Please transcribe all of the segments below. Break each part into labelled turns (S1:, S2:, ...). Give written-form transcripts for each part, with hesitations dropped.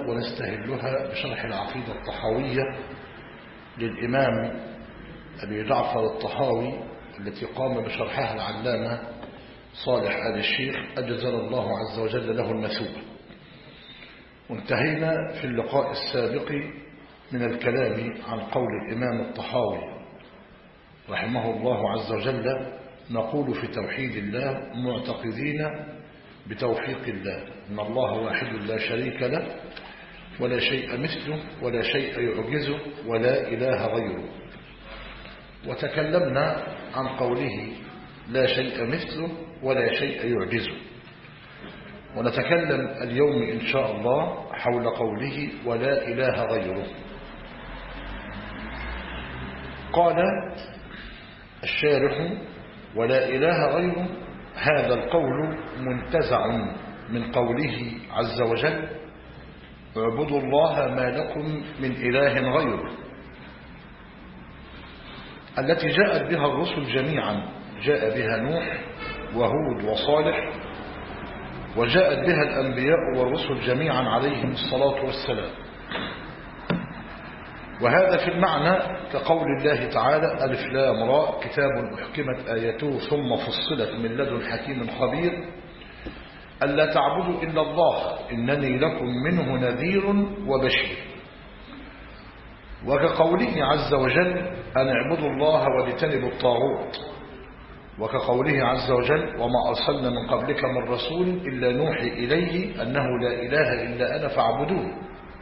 S1: ونستهلها بشرح العقيدة الطحاوية للإمام أبي جعفر الطحاوي التي قام بشرحها العلامة صالح آل الشيخ أجزل الله عز وجل له المثوبة. وانتهينا في اللقاء السابق من الكلام عن قول الإمام الطحاوي رحمه الله عز وجل: نقول في توحيد الله معتقدين بتوفيق الله إن الله واحد لا شريك له ولا شيء مثله ولا شيء يعجزه ولا إله غيره. وتكلمنا عن قوله لا شيء مثله ولا شيء يعجزه، ونتكلم اليوم إن شاء الله حول قوله ولا إله غيره. قال الشارح: ولا إله غيره، هذا القول منتزع من قوله عز وجل: اعبدوا الله ما لكم من إله غيره، التي جاءت بها الرسل جميعا، جاء بها نوح وهود وصالح، وجاءت بها الأنبياء والرسل جميعا عليهم الصلاة والسلام. وهذا في المعنى كقول الله تعالى: ألف لام راء كتاب أحكمت آياته ثم فصلت من لدن حكيم خبير ألا تعبدوا إلا الله إنني لكم منه نذير وبشير. وكقوله عز وجل: أن اعبدوا الله واجتنبوا الطاغوت. وكقوله عز وجل: وما أرسلنا من قبلك من رسول إلا نوحي إليه أنه لا إله إلا أنا فاعبدون.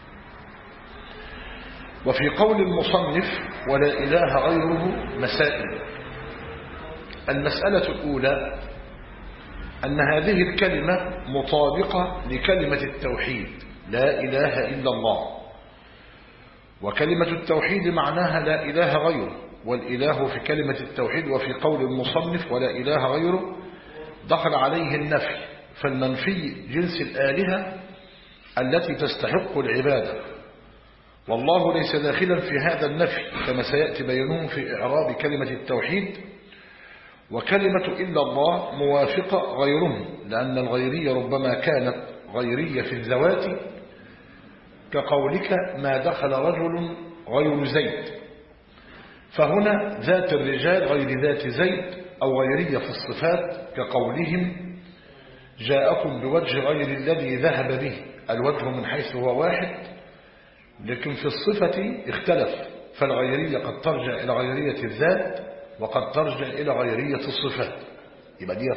S1: وفي قول المصنف ولا إله غيره مسائل. المسألة الأولى أن هذه الكلمة مطابقة لكلمة التوحيد لا إله إلا الله، وكلمة التوحيد معناها لا إله غيره، والإله في كلمة التوحيد. وفي قول المصنف ولا إله غيره دخل عليه النفي، فالمنفي جنس الآلهة التي تستحق العبادة، والله ليس داخلا في هذا النفي كما سيأتي بيانه في إعراب كلمة التوحيد. وكلمة إلا الله موافقة غيرهم، لأن الغيرية ربما كانت غيرية في الذوات، كقولك ما دخل رجل غير زيد، فهنا ذات الرجال غير ذات زيد، أو غيرية في الصفات كقولهم جاءكم بوجه غير الذي ذهب به، الوجه من حيث هو واحد لكن في الصفة اختلف، فالغيرية قد ترجع إلى غيرية الذات وقد ترجع إلى غيرية الصفات. يبقى دي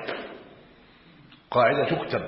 S1: قاعدة تكتب.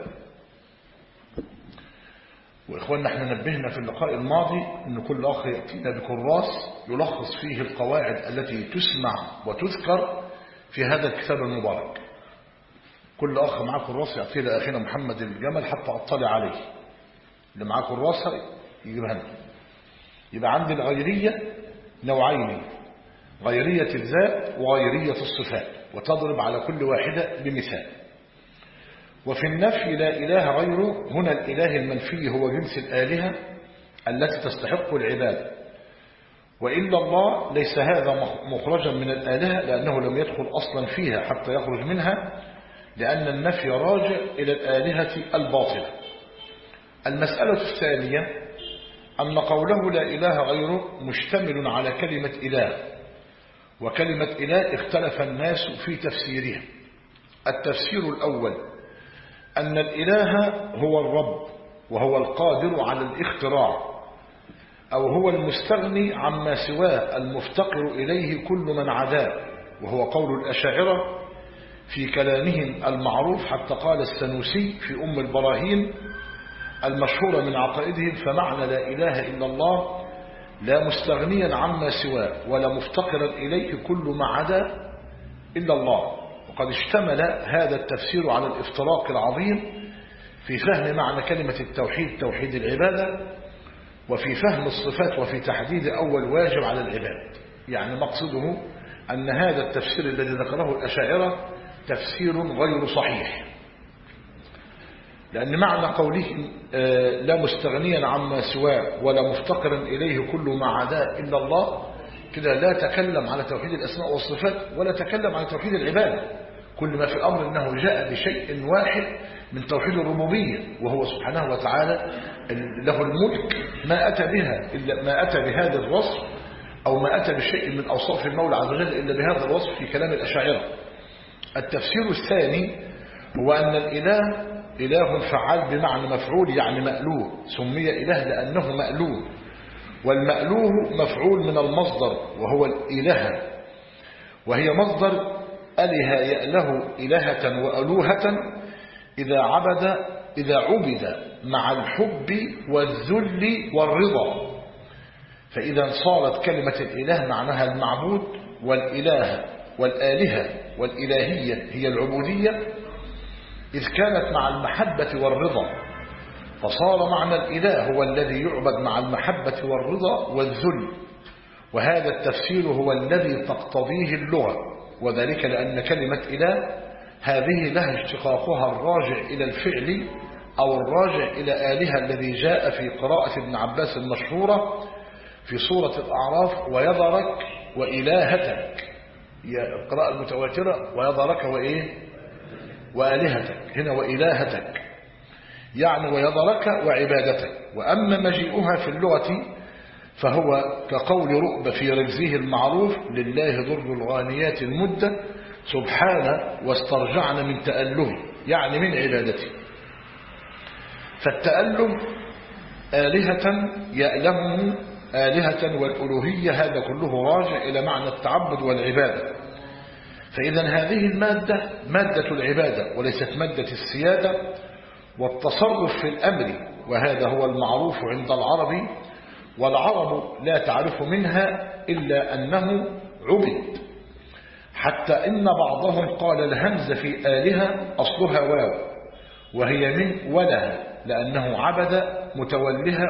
S1: وإخواننا احنا نبهنا في اللقاء الماضي أن كل أخ يأتينا بكراس يلخص فيه القواعد التي تسمع وتذكر في هذا الكتاب المبارك. كل أخ معاه كراس يأتي لأخينا محمد الجمل حتى أطلع عليه. اللي معاه كراسة يجيبها لنا. يبقى عندي الغيرية نوعين: غيرية الذات وغيرية الصفات، وتضرب على كل واحدة بمثال. وفي النفي لا إله غيره، هنا الإله المنفي هو جنس الآلهة التي تستحق العبادة، وإلا الله ليس هذا مخرجا من الآلهة، لأنه لم يدخل أصلا فيها حتى يخرج منها، لأن النفي راجع إلى الآلهة الباطلة. المسألة الثانية أن قوله لا إله غيره مشتمل على كلمة إله، وكلمة إله اختلف الناس في تفسيرها. التفسير الأول أن الإله هو الرب، وهو القادر على الاختراع، أو هو المستغني عما سواه المفتقر إليه كل من عداه، وهو قول الأشاعرة في كلامهم المعروف، حتى قال السنوسي في أم البراهين المشهورة من عقائدهم: فمعنى لا إله إلا الله لا مستغنيا عما سواه ولا مفتقرا إليه كل ما عدا إلا الله. وقد اشتمل هذا التفسير على الافتراق العظيم في فهم معنى كلمة التوحيد توحيد العبادة، وفي فهم الصفات، وفي تحديد أول واجب على العباد. يعني مقصده أن هذا التفسير الذي ذكره الأشاعرة تفسير غير صحيح، لأن معنى قوله لا مستغنيا عما سواه ولا مفتقرا إليه كل ما عداه إلا الله، كده لا تكلم على توحيد الأسماء والصفات ولا تكلم على توحيد العبادة، كل ما في الأمر أنه جاء بشيء واحد من توحيد الربوبية، وهو سبحانه وتعالى له الملك، ما أتى بها إلا ما أتى بهذا الوصف، أو ما أتى بشيء من أوصاف المولى عز وجل إلا بهذا الوصف في كلام الأشاعرة. التفسير الثاني هو أن الإله إله فعال بمعنى مفعول، يعني مألوه، سمي إله لأنه مألوه، والمألوه مفعول من المصدر وهو الإله، وهي مصدر أله يأله إلهة وألوهة إذا عبد مع الحب والذل والرضا. فإذا صارت كلمة الإله معناها المعبود، والإله والآلهة والإلهية هي العبودية، إذ كانت مع المحبة والرضا، فصار معنى الإله هو الذي يعبد مع المحبة والرضا والذل. وهذا التفسير هو الذي تقتضيه اللغة، وذلك لأن كلمة إله هذه لها اشتقاقها الراجع إلى الفعل أو الراجع إلى آلهة الذي جاء في قراءة ابن عباس المشهورة في سورة الأعراف: ويذرك وإلهتك، هي القراءة المتواترة: ويذرك وإيه وآلهتك، هنا وإلهتك، يعني ويذرك وعبادتك. وأما مجيئها في اللغة فهو كقول رؤب في رجزه المعروف: لله ضر الغانيات المدة سبحانه واسترجعن من تأله، يعني من عبادته. فالتألم آلهة يألمه آلهة، والألوهية هذا كله راجع إلى معنى التعبد والعبادة. فإذا هذه المادة مادة العبادة وليست مادة السيادة والتصرف في الأمر، وهذا هو المعروف عند العرب، والعرب لا تعرف منها إلا أنه عبد، حتى إن بعضهم قال الهمز في آلهة أصلها واو، وهي من ولها، لأنه عبد متولها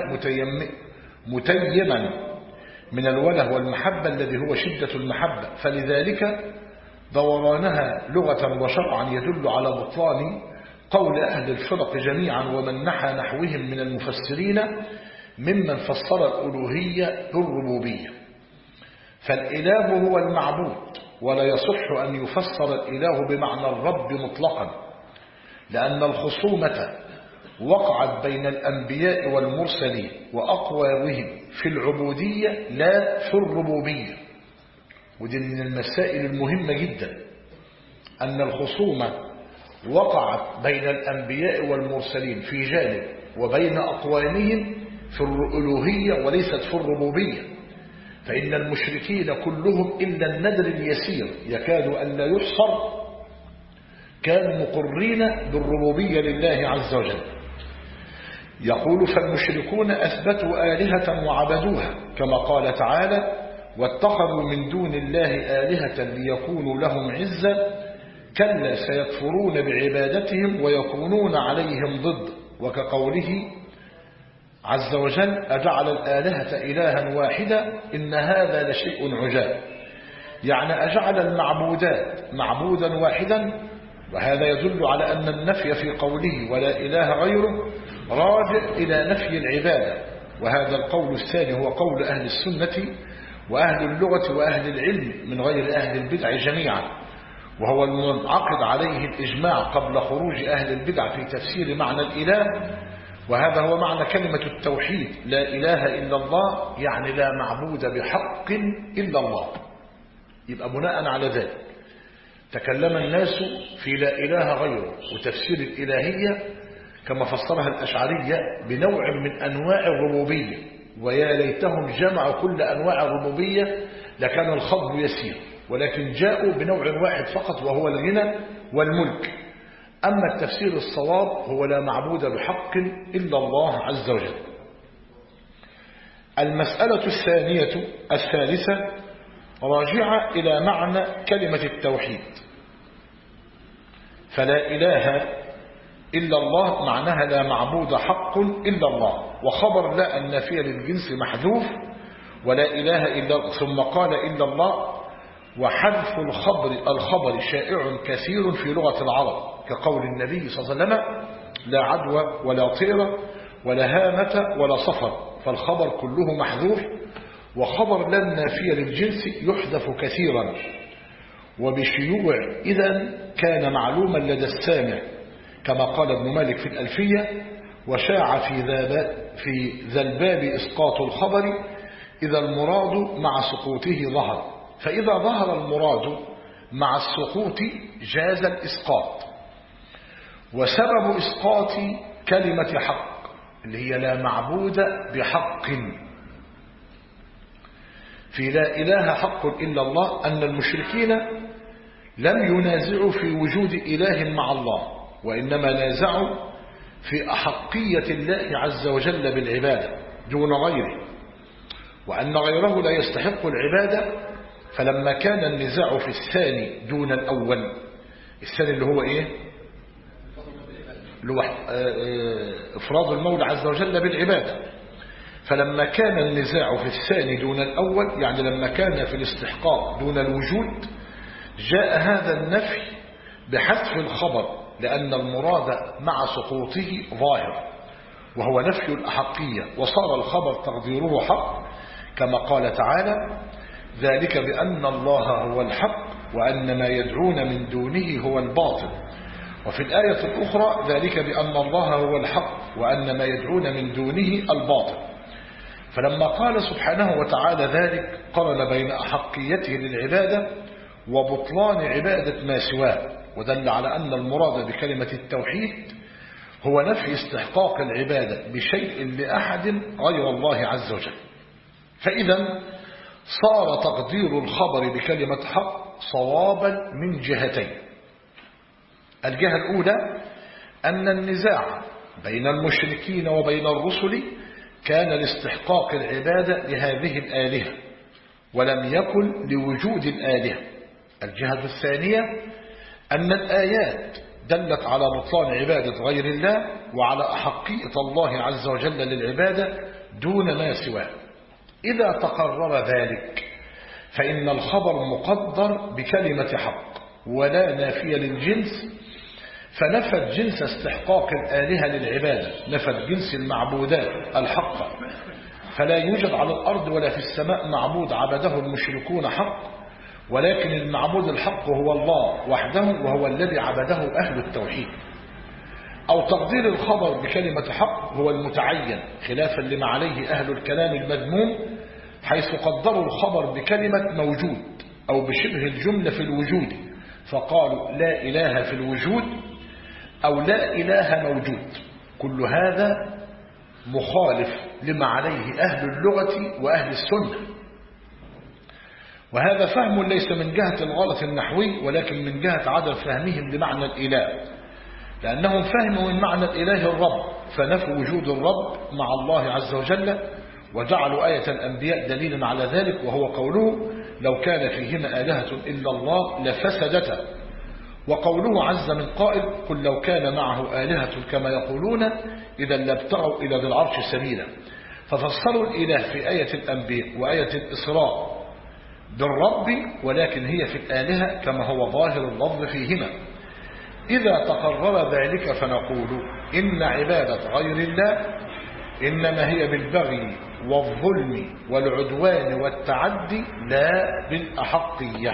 S1: متيما من الوله والمحبة الذي هو شدة المحبة، فلذلك دورانها لغة وشرعا يدل على بطلان قول أهل الفرق جميعا ومن نحى نحوهم من المفسرين ممن فسر الألوهية بالربوبية. فالإله هو المعبود، ولا يصح أن يفسر الإله بمعنى الرب مطلقا، لأن الخصومة وقعت بين الأنبياء والمرسلين وأقواهم في العبودية لا في الربوبية. ودي من المسائل المهمة جدا، أن الخصومة وقعت بين الأنبياء والمرسلين في جانب، وبين أقوامهم في الألوهية وليست في الربوبية. فإن المشركين كلهم إلا النذر اليسير يكاد أن لا يحصر كانوا مقرين بالربوبية لله عز وجل. يقول: فالمشركون أثبتوا آلهة وعبدوها، كما قال تعالى: واتخذوا من دون الله آلهة ليكونوا لهم عزا، كلا سيكفرون بعبادتهم ويكونون عليهم ضد. وكقوله عز وجل: أجعل الآلهة إلها واحدا إن هذا لشيء عجاب، يعني أجعل المعبودات معبودا واحدا. وهذا يدل على أن النفي في قوله ولا إله غيره راجع إلى نفي العبادة. وهذا القول الثاني هو قول أهل السنة وأهل اللغة وأهل العلم من غير أهل البدع جميعا، وهو المنعقد عليه الإجماع قبل خروج أهل البدع في تفسير معنى الإله. وهذا هو معنى كلمة التوحيد: لا إله إلا الله، يعني لا معبود بحق إلا الله. يبقى بناء على ذلك تكلم الناس في لا إله غيره، وتفسير الإلهية كما فسرها الأشعرية بنوع من أنواع الربوبية، ويا ليتهم جمعوا كل أنواع الربوبية لكان الخضر يسير، ولكن جاءوا بنوع واحد فقط وهو الغنى والملك. أما التفسير الصواب هو لا معبود بحق إلا الله عز وجل. المسألة الثالثة راجعة إلى معنى كلمة التوحيد. فلا إله إلا الله معناها لا معبود حق إلا الله، وخبر لا النافية للجنس محذوف، ولا إله إلا، ثم قال إلا الله. وحذف الخبر شائع كثير في لغة العرب، كقول النبي صلى الله عليه وسلم: لا عدوى ولا طيرة ولا هامة ولا صفر، فالخبر كله محذوف. وخبر لا النافية للجنس يحذف كثيرا. وبشيوع إذا كان معلوما لدى السامع، كما قال ابن مالك في الألفية: وشاع في ذا الباب إسقاط الخبر إذا المراد مع سقوطه ظهر. فإذا ظهر المراد مع السقوط جاز الإسقاط. وسبب إسقاط كلمة حق اللي هي لا معبود بحق في لا إله حق إلا الله أن المشركين لم ينازعوا في وجود إله مع الله، وإنما نازعوا في أحقية الله عز وجل بالعبادة دون غيره، وأن غيره لا يستحق العبادة. فلما كان النزاع في الثاني دون الأول، الثاني اللي هو إيه؟ اللي هو إفراد المولى عز وجل بالعبادة. فلما كان النزاع في الثاني دون الأول، يعني لما كان في الاستحقاق دون الوجود، جاء هذا النفي بحذف الخبر، لأن المراد مع سقوطه ظاهر وهو نفي الأحقية، وصار الخبر تقديره حق، كما قال تعالى: ذلك بأن الله هو الحق وأن ما يدعون من دونه هو الباطل. وفي الآية الأخرى: ذلك بأن الله هو الحق وأن ما يدعون من دونه الباطل. فلما قال سبحانه وتعالى ذلك، قرن بين أحقيته للعبادة وبطلان عبادة ما سواه، ودل على أن المراد بكلمة التوحيد هو نفي استحقاق العبادة بشيء لأحد غير الله عز وجل. فإذا صار تقدير الخبر بكلمة حق صوابا من جهتين. الجهة الأولى أن النزاع بين المشركين وبين الرسل كان لاستحقاق العبادة لهذه الآلهة، ولم يكن لوجود الآلهة. الجهة الثانية أن الآيات دلت على بطلان عبادة غير الله وعلى أحقية الله عز وجل للعبادة دون ما سواه. إذا تقرر ذلك فإن الخبر مقدر بكلمة حق ولا نافية للجنس، فنفت جنس استحقاق الآلهة للعبادة، نفت جنس المعبودات الحق، فلا يوجد على الأرض ولا في السماء معبود عبده المشركون حق، ولكن المعبود الحق هو الله وحده، وهو الذي عبده أهل التوحيد. أو تقدير الخبر بكلمة حق هو المتعين، خلافا لما عليه أهل الكلام المذموم، حيث قدروا الخبر بكلمة موجود أو بشبه الجملة في الوجود، فقالوا لا إله في الوجود أو لا إله موجود. كل هذا مخالف لما عليه أهل اللغة وأهل السنة، وهذا فهم ليس من جهة الغلط النحوي، ولكن من جهة عدم فهمهم لمعنى الإله، لأنهم فهموا من معنى الإله الرب، فنفوا وجود الرب مع الله عز وجل، وجعلوا آية الأنبياء دليلا على ذلك، وهو قوله: لو كان فيهما آلهة إلا الله لفسدتا. وقوله عز من قائل: قل لو كان معه آلهة كما يقولون إذا لابتغوا إلى ذي العرش سبيلا. ففسروا الإله في آية الأنبياء وآية الإسراء بالرب، ولكن هي في الآلهة كما هو ظاهر اللفظ فيهما. إذا تقرر ذلك فنقول إن عبادة غير الله إنما هي بالبغي والظلم والعدوان والتعدي، لا بالأحقية.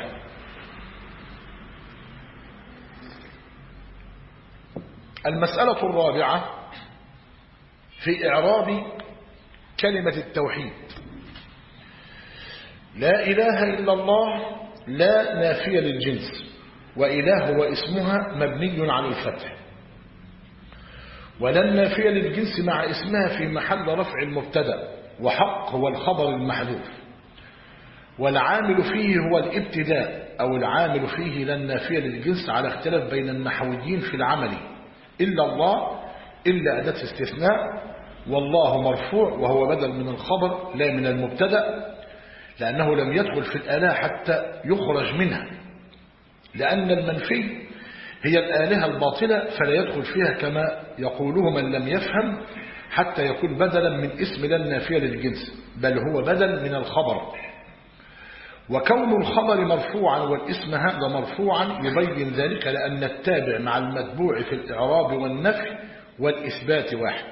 S1: المسألة الرابعة في إعراب كلمة التوحيد: لا إله إلا الله لا نافية للجنس، وإله واسمها مبني على الفتح، ولا النافية للجنس مع اسمها في محل رفع المبتدأ، وحق هو الخبر المحذوف، والعامل فيه هو الابتداء أو العامل فيه لا النافية للجنس على اختلاف بين النحويين في العمل. إلا الله إلا أداة استثناء، والله مرفوع وهو بدل من الخبر لا من المبتدأ، لأنه لم يدخل في الآلهة حتى يخرج منها، لأن المنفي هي الآلهة الباطلة فلا يدخل فيها كما يقوله من لم يفهم، حتى يكون بدلا من اسم لا النافية للجنس، بل هو بدل من الخبر. وكون الخبر مرفوعا والاسم هذا مرفوعا يبين ذلك، لأن التابع مع المتبوع في الإعراب والنفي والإثبات واحد.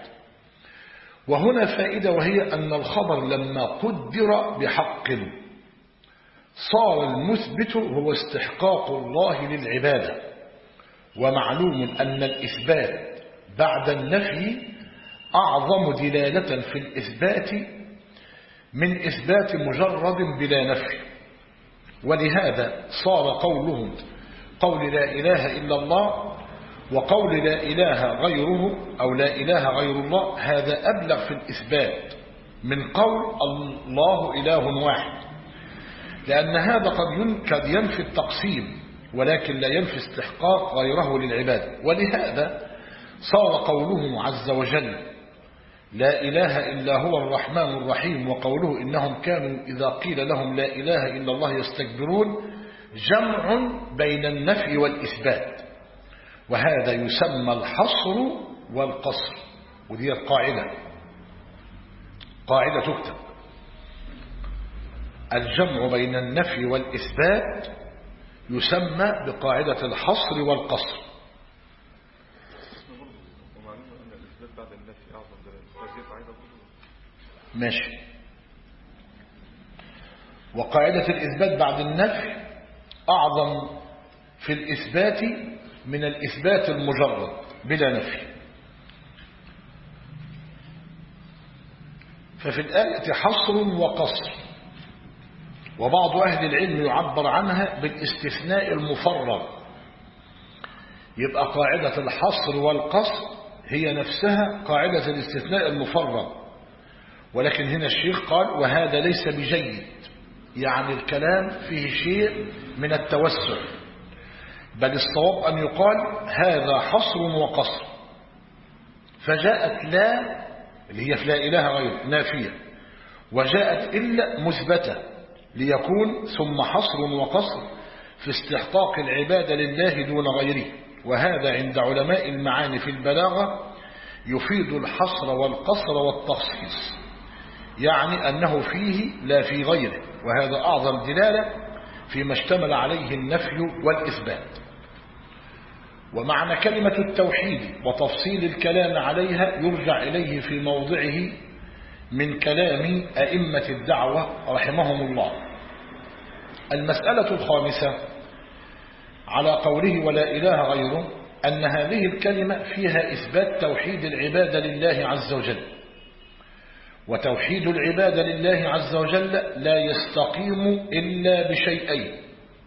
S1: وهنا فائدة، وهي أن الخبر لما قدر بحق صار المثبت هو استحقاق الله للعبادة. ومعلوم أن الإثبات بعد النفي أعظم دلالة في الإثبات من إثبات مجرد بلا نفي. ولهذا صار قولهم قول لا إله إلا الله وقول لا إله غيره أو لا إله غير الله هذا أبلغ في الإثبات من قول الله إله واحد، لأن هذا قد ينفي التقسيم ولكن لا ينفي استحقاق غيره للعبادة. ولهذا صار قوله عز وجل لا إله إلا هو الرحمن الرحيم وقوله إنهم كانوا إذا قيل لهم لا إله إلا الله يستكبرون جمع بين النفي والإثبات، وهذا يسمى الحصر والقصر. ودي قاعدة تكتب: الجمع بين النفي والإثبات يسمى بقاعدة الحصر والقصر. ماشي. وقاعدة الإثبات بعد النفي أعظم في الإثبات من الإثبات المجرد بلا نفي. ففي الآية حصر وقصر، وبعض أهل العلم يعبر عنها بالاستثناء المفرغ. يبقى قاعدة الحصر والقصر هي نفسها قاعدة الاستثناء المفرغ، ولكن هنا الشيخ قال وهذا ليس بجيد، يعني الكلام فيه شيء من التوسع، بل الصواب أن يقال هذا حصر وقصر. فجاءت لا اللي هي في لا إله غيره نافية، وجاءت إلا مثبتة ليكون ثم حصر وقصر في استحقاق العبادة لله دون غيره. وهذا عند علماء المعاني في البلاغة يفيد الحصر والقصر والتخصيص، يعني أنه فيه لا في غيره، وهذا أعظم دلالة فيما اشتمل عليه النفي والإثبات. ومعنى كلمة التوحيد وتفصيل الكلام عليها يرجع إليه في موضعه من كلام أئمة الدعوة رحمهم الله. المسألة الخامسة على قوله ولا إله غيره أن هذه الكلمة فيها إثبات توحيد العبادة لله عز وجل، وتوحيد العبادة لله عز وجل لا يستقيم إلا بشيئين: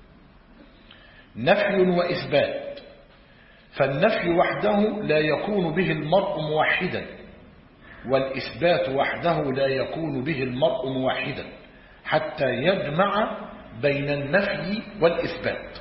S1: نفي وإثبات. فالنفي وحده لا يكون به المرء موحدا، والإثبات وحده لا يكون به المرء موحدا حتى يجمع بين النفي والإثبات.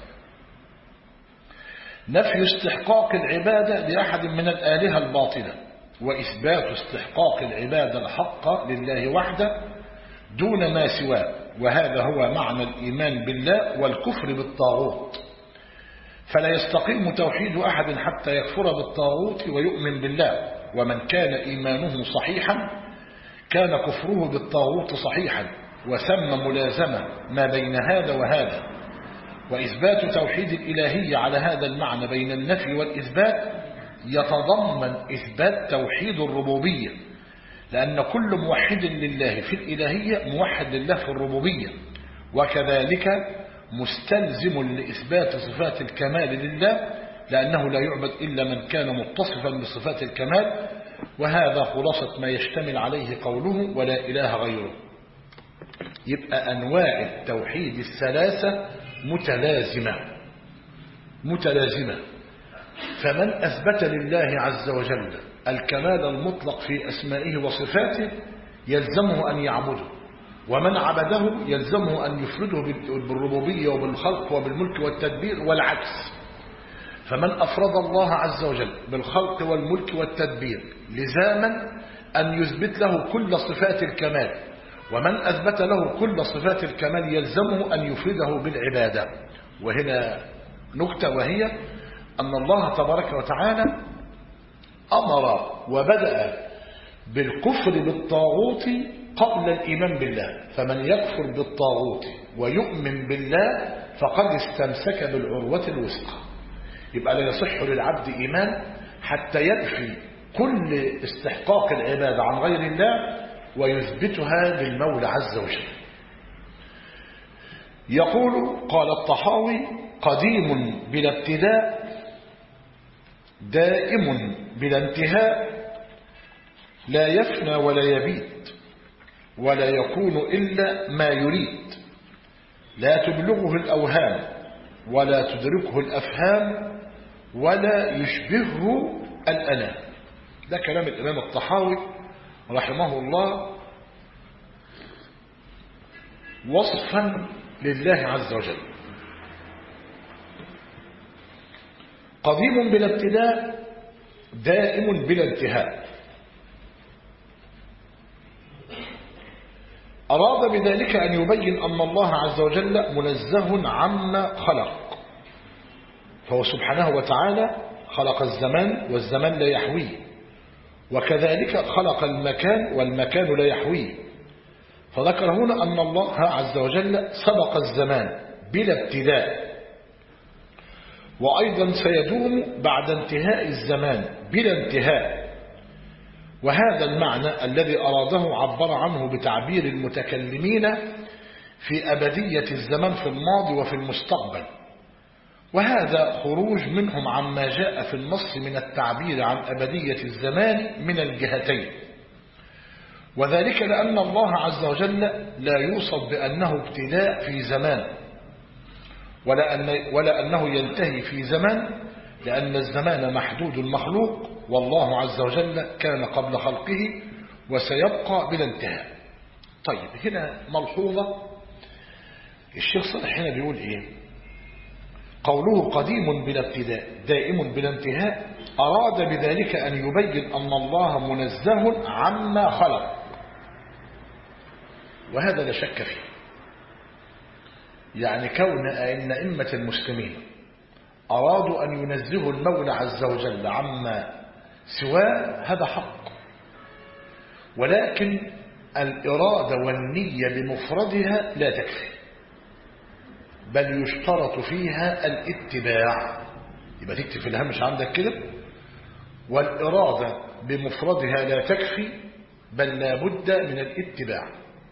S1: نفي استحقاق العبادة لأحد من الآلهة الباطلة، وإثبات استحقاق العبادة الحق لله وحده دون ما سواه، وهذا هو معنى الإيمان بالله والكفر بالطاغوت. فلا يستقيم توحيد أحد حتى يكفر بالطاغوت ويؤمن بالله، ومن كان إيمانه صحيحا كان كفره بالطاغوت صحيحا، وثم ملازمة ما بين هذا وهذا. وإثبات توحيد الإلهية على هذا المعنى بين النفي والإثبات يتضمن إثبات توحيد الربوبية، لأن كل موحد لله في الإلهية موحد لله في الربوبية، وكذلك مستلزم لإثبات صفات الكمال لله، لأنه لا يعبد إلا من كان متصفا بصفات الكمال. وهذا خلاصة ما يشتمل عليه قوله ولا إله غيره. يبقى أنواع التوحيد الثلاثة متلازمة. فمن أثبت لله عز وجل الكمال المطلق في أسمائه وصفاته يلزمه أن يعبده، ومن عبده يلزمه أن يفرده بالربوبية وبالخلق وبالملك والتدبير، والعكس. فمن أفرد الله عز وجل بالخلق والملك والتدبير لزاما أن يثبت له كل صفات الكمال، ومن أثبت له كل صفات الكمال يلزمه أن يفرده بالعبادة. وهنا نكتة، وهي أن الله تبارك وتعالى أمر وبدأ بالكفر بالطاغوت قبل الإيمان بالله، فمن يكفر بالطاغوت ويؤمن بالله فقد استمسك بالعروة الوثقى. يبقى لا يصح للعبد إيمان حتى ينفي كل استحقاق العبادة عن غير الله ويثبتها للمولى عز وجل. يقول: قال الطحاوي: قديم بلا ابتداء، دائم بلا انتهاء، لا يفنى ولا يبيد، ولا يكون إلا ما يريد، لا تبلغه الأوهام ولا تدركه الأفهام ولا يشبهه الأنام. ده كلام الإمام الطحاوي رحمه الله وصفا لله عز وجل. قديم بلا ابتداء، دائم بلا انتهاء. أراد بذلك أن يبين أن الله عز وجل منزه عما خلق، فهو سبحانه وتعالى خلق الزمان والزمان لا يحويه، وكذلك خلق المكان والمكان لا يحويه. فذكر هنا أن الله عز وجل سبق الزمان بلا ابتداء، وأيضا سيدوم بعد انتهاء الزمان بلا انتهاء. وهذا المعنى الذي أراده عبر عنه بتعبير المتكلمين في أبدية الزمان في الماضي وفي المستقبل، وهذا خروج منهم عما جاء في النص من التعبير عن أبدية الزمان من الجهتين، وذلك لأن الله عز وجل لا يوصف بأنه ابتداء في زمان ولا أنه ينتهي في زمان، لأن الزمان محدود مخلوق، والله عز وجل كان قبل خلقه وسيبقى بلا انتهاء. طيب هنا ملحوظة، الشيخ صالح هنا بيقول ايه؟ قوله قديم بلا ابتداء دائم بلا انتهاء، أراد بذلك أن يبين أن الله منزه عما خلق، وهذا لا شك فيه. يعني كون أن أئمة المسلمين أرادوا أن ينزهوا المولى عز وجل عما سواه، هذا حق، ولكن الإرادة والنية بمفردها لا تكفي، بل يشترط فيها الاتباع. يبقى تكتب في الهمش عندك كده: والإرادة بمفردها لا تكفي، بل لا بد من الاتباع.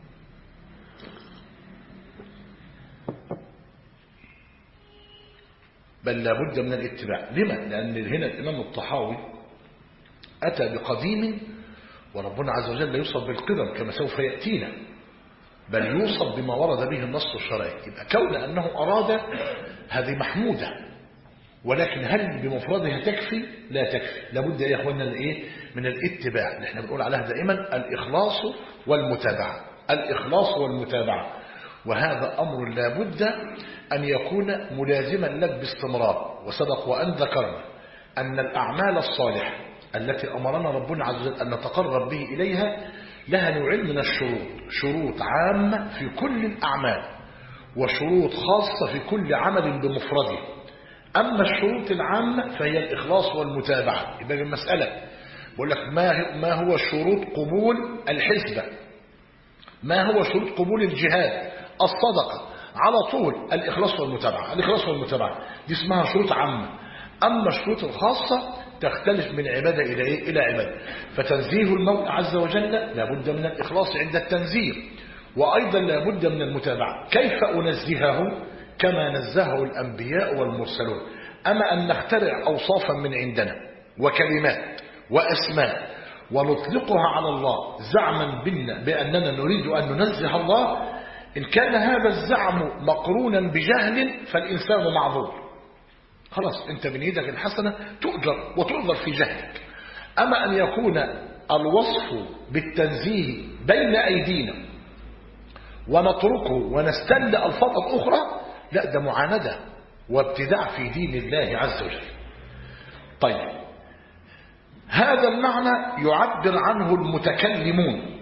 S1: بل لا بد من الاتباع. لما؟ لأن هنا الإمام الطحاوي أتى بقديم، وربنا عز وجل لا يوصف بالقدم كما سوف يأتينا، بل يوصف بما ورد به النص الشرعي. يبقى كون أنه أراد هذه محمودة، ولكن هل بمفردها تكفي؟ لا تكفي، لابد يا إخواننا من الاتباع. نحن بنقول عليها دائما الإخلاص والمتابعة، الإخلاص والمتابعة، وهذا أمر لابد أن يكون ملازما لك باستمرار. وسبق وأن ذكرنا أن الأعمال الصالحة التي أمرنا ربنا عز وجل أن نتقرب به إليها لها نوعين من الشروط: شروط عامة في كل الأعمال، وشروط خاصة في كل عمل بمفرده. أما الشروط العامة فهي الإخلاص والمتابعة. يبقى المسألة بقول لك ما هو شروط قبول الحسبة، ما هو شروط قبول الجهاد، الصدقة، على طول الإخلاص والمتابعة. الإخلاص والمتابعة دي اسمها شروط عامة. أما الشروط الخاصة تختلف من عبادة إلى عبادة. فتنزيه المولى عز وجل لابد من الإخلاص عند التنزيه، وأيضا لابد من المتابعة. كيف أنزهه؟ كما نزهه الأنبياء والمرسلون. أما أن نخترع أوصافا من عندنا وكلمات وأسماء ونطلقها على الله زعما بنا بأننا نريد أن ننزه الله، إن كان هذا الزعم مقرونا بجهل فالإنسان معذور. خلاص أنت من يدك الحسنة تؤجر وتؤذر في جهلك. أما أن يكون الوصف بالتنزيه بين أيدينا ونتركه ونستند ألفاظا أخرى، لا، ده معاندة وابتداع في دين الله عز وجل. طيب هذا المعنى يعبر عنه المتكلمون،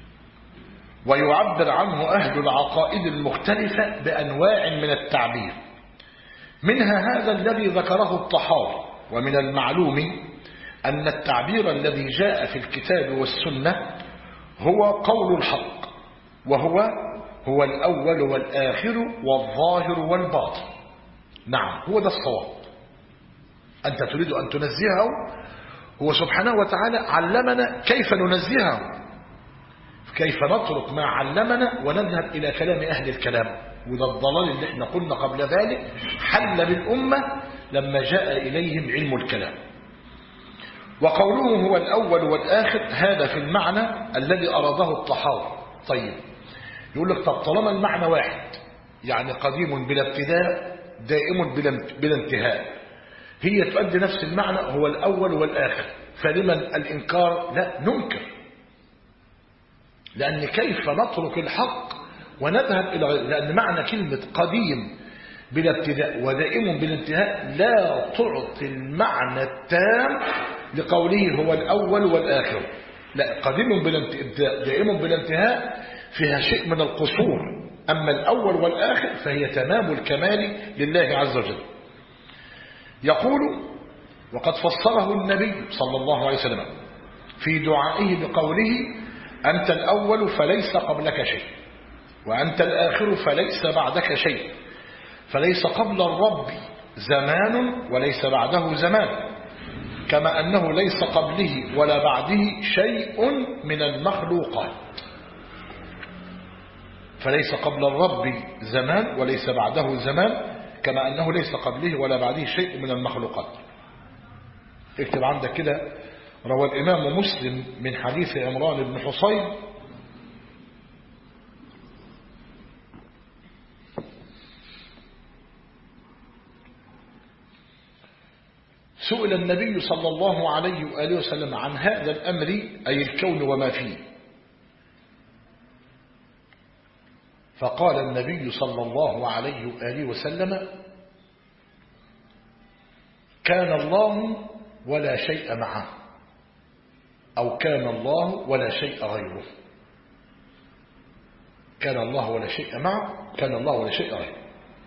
S1: ويعبر عنه أهل العقائد المختلفة بأنواع من التعبير، منها هذا الذي ذكره الطحاوي. ومن المعلوم أن التعبير الذي جاء في الكتاب والسنة هو قول الحق، وهو الأول والآخر والظاهر والباطن. نعم، هو ده الصواب. أنت تريد أن تنزهه، هو سبحانه وتعالى علمنا كيف ننزهه، كيف نترك ما علمنا ونذهب إلى كلام أهل الكلام. وده الضلال اللي احنا قلنا قبل ذلك حل بالأمة لما جاء إليهم علم الكلام. وقوله هو الأول والآخر هذا في المعنى الذي أراده الطحاوي. طيب يقول لك طب طالما المعنى واحد يعني قديم بلا ابتداء دائم بلا انتهاء، هي تؤدي نفس المعنى هو الأول والآخر، فلمن الإنكار؟ لا ننكر، لأن كيف نترك الحق ونذهب إلى غيره؟ لأن معنى كلمة قديم بلا ابتداء ودائم بلا انتهاء لا تعطي المعنى التام لقوله هو الأول والآخر. لا، قديم بلا ابتداء دائم بلا انتهاء فيها شيء من القصور، أما الأول والآخر فهي تمام الكمال لله عز وجل. يقول وقد فصله النبي صلى الله عليه وسلم في دعائه بقوله أنت الأول فليس قبلك شيء، وأنت الآخر فليس بعدك شيء، فليس قبل الرب زمان وليس بعده زمان، كما أنه ليس قبله ولا بعده شيء من المخلوقات. فليس قبل الرب زمان وليس بعده زمان، كما أنه ليس قبله ولا بعده شيء من المخلوقات. اكتب عندك كده روى الإمام مسلم من حديث عمران بن حصين سئل النبي صلى الله عليه وآله وسلم عن هذا الأمر أي الكون وما فيه، فقال النبي صلى الله عليه وآله وسلم كان الله ولا شيء معه، أو كان الله ولا شيء غيره. كان الله ولا شيء معه، كان الله ولا شيء غيره.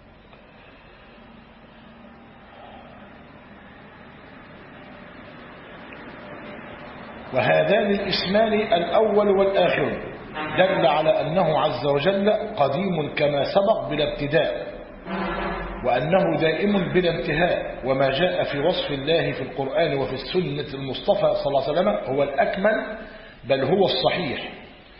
S1: وهذان الاسمان الأول والآخر دل على أنه عز وجل قديم كما سبق بلا ابتداء، وأنه دائم بلا انتهاء. وما جاء في وصف الله في القرآن وفي السنة المصطفى صلى الله عليه وسلم هو الأكمل بل هو الصحيح.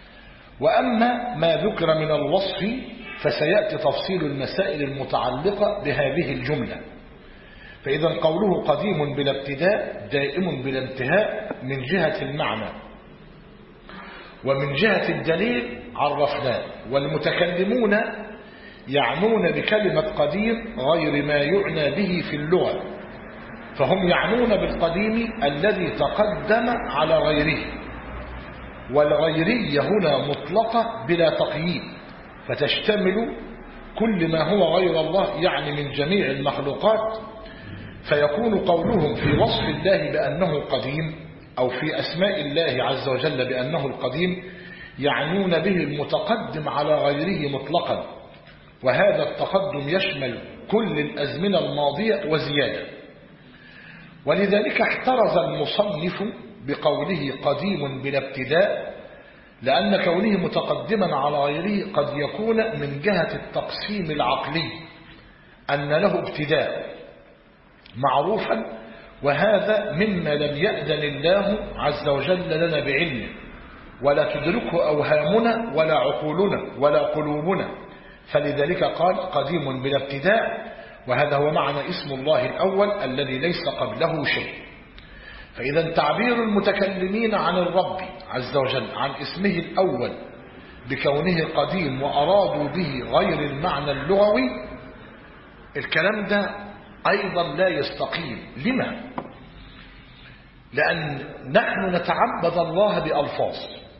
S1: وأما ما ذكر من الوصف فسيأتي تفصيل المسائل المتعلقة بهذه الجملة. فإذا قوله قديم بلا ابتداء دائم بلا انتهاء من جهة المعنى، ومن جهة الدليل عرفناه. والمتكلمون يعنون بكلمة قديم غير ما يعنى به في اللغة، فهم يعنون بالقديم الذي تقدم على غيره، والغيرية هنا مطلقة بلا تقييد، فتشتمل كل ما هو غير الله يعني من جميع المخلوقات. فيكون قولهم في وصف الله بأنه قديم أو في أسماء الله عز وجل بأنه القديم يعنون به المتقدم على غيره مطلقا، وهذا التقدم يشمل كل الأزمنة الماضية وزيادة. ولذلك احترز المصنف بقوله قديم بلا ابتداء، لأن كونه متقدما على غيره قد يكون من جهة التقسيم العقلي أن له ابتداء معروفا، وهذا مما لم يأذن الله عز وجل لنا بعلمه، ولا تدركه أوهامنا ولا عقولنا ولا قلوبنا. فلذلك قال قديم بلا ابتداء، وهذا هو معنى اسم الله الأول الذي ليس قبله شيء. فإذا تعبير المتكلمين عن الرب عز وجل عن اسمه الأول بكونه قديم وأرادوا به غير المعنى اللغوي، الكلام ده أيضا لا يستقيم. لما؟ لأن نحن نتعبد الله بألفاظ،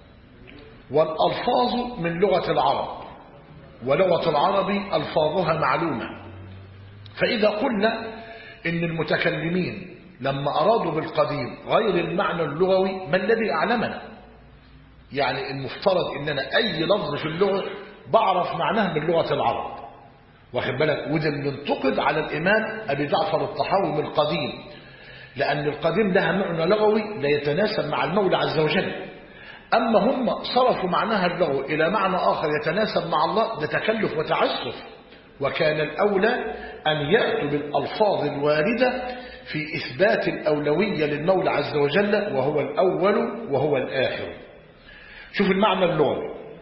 S1: والألفاظ من لغة العرب، ولغة العرب ألفاظها معلومة. فإذا قلنا إن المتكلمين لما أرادوا بالقديم غير المعنى اللغوي، ما الذي أعلمنا؟ يعني المفترض إننا أي لفظ في اللغة بعرف معناه من لغة العرب، واخد بالك؟ وده اللي انتقد على الإمام أبي جعفر الطحاوي من القديم، لأن القديم لها معنى لغوي لا يتناسب مع المولى عز وجل. أما هم صرفوا معناها اللغوي إلى معنى آخر يتناسب مع الله، ده تكلف وتعسف. وكان الأولى أن يأتوا بالألفاظ الواردة في إثبات الأولوية للمولى عز وجل، وهو الأول وهو الآخر. شوف المعنى اللغوي: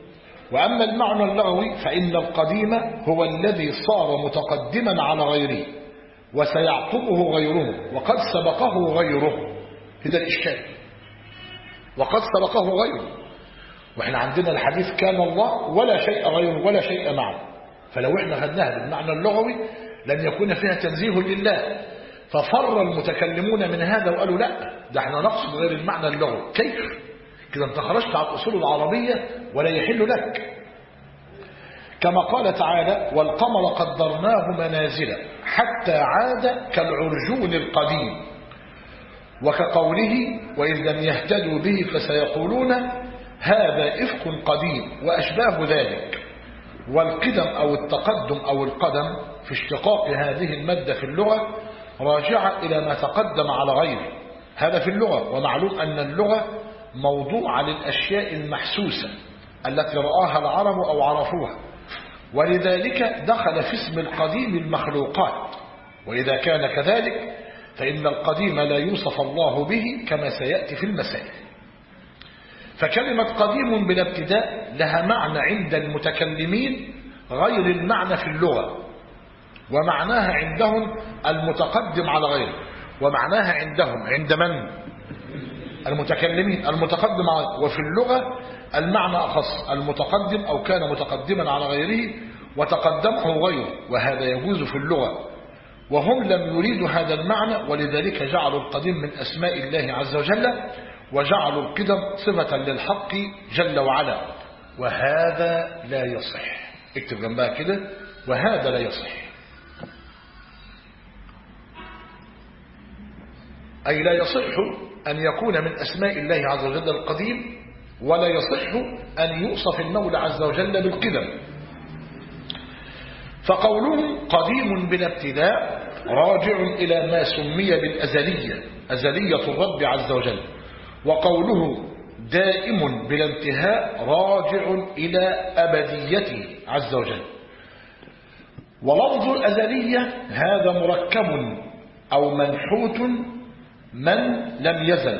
S1: وأما المعنى اللغوي فإن القديم هو الذي صار متقدما على غيره وسيعقبه غيره وقد سبقه غيره. هذا الإشكال، وقد سبقه غيره. وإحنا عندنا الحديث كان الله ولا شيء غيره ولا شيء معه، فلو إحنا خدناها بالمعنى اللغوي لن يكون فيها تنزيه لله، ففر المتكلمون من هذا وقالوا لا، ده احنا نقصد غير المعنى اللغوي. كيف كده؟ انت خرجت عن الأصول العربية ولا يحل لك. كما قال تعالى: والقمر قدرناه منازل حتى عاد كالعرجون القديم، وكقوله: وإذ لم يهتدوا به فسيقولون هذا إفك قديم وأشباه ذلك. والقدم أو التقدم أو القدم في اشتقاق هذه المادة في اللغة راجعة إلى ما تقدم على غيره، هذا في اللغة. ومعلوم أن اللغة موضوع للأشياء المحسوسة التي رآها العرب أو عرفوها، ولذلك دخل في اسم القديم المخلوقات. وإذا كان كذلك فإن القديم لا يوصف الله به كما سيأتي في المسائل. فكلمة قديم بلا ابتداء لها معنى عند المتكلمين غير المعنى في اللغة، ومعناها عندهم المتقدم على غيره، ومعناها عندهم عند من؟ المتكلمين المتقدم على، وفي اللغة المعنى أخص، المتقدم أو كان متقدما على غيره وتقدمه غيره، وهذا يجوز في اللغة. وهم لم يريدوا هذا المعنى، ولذلك جعلوا القديم من أسماء الله عز وجل، وجعلوا القدم صفة للحق جل وعلا، وهذا لا يصح. اكتب جنبها كده: وهذا لا يصح، أي لا يصح أن يكون من أسماء الله عز وجل القديم، ولا يصح أن يوصف المولى عز وجل بالقدم. فقوله قديم بلا ابتداء راجع إلى ما سمي بالأزلية، أزلية الرب عز وجل. وقوله دائم بلا انتهاء راجع إلى أبديته عز وجل. ولفظ الأزلية هذا مركب أو منحوت من لم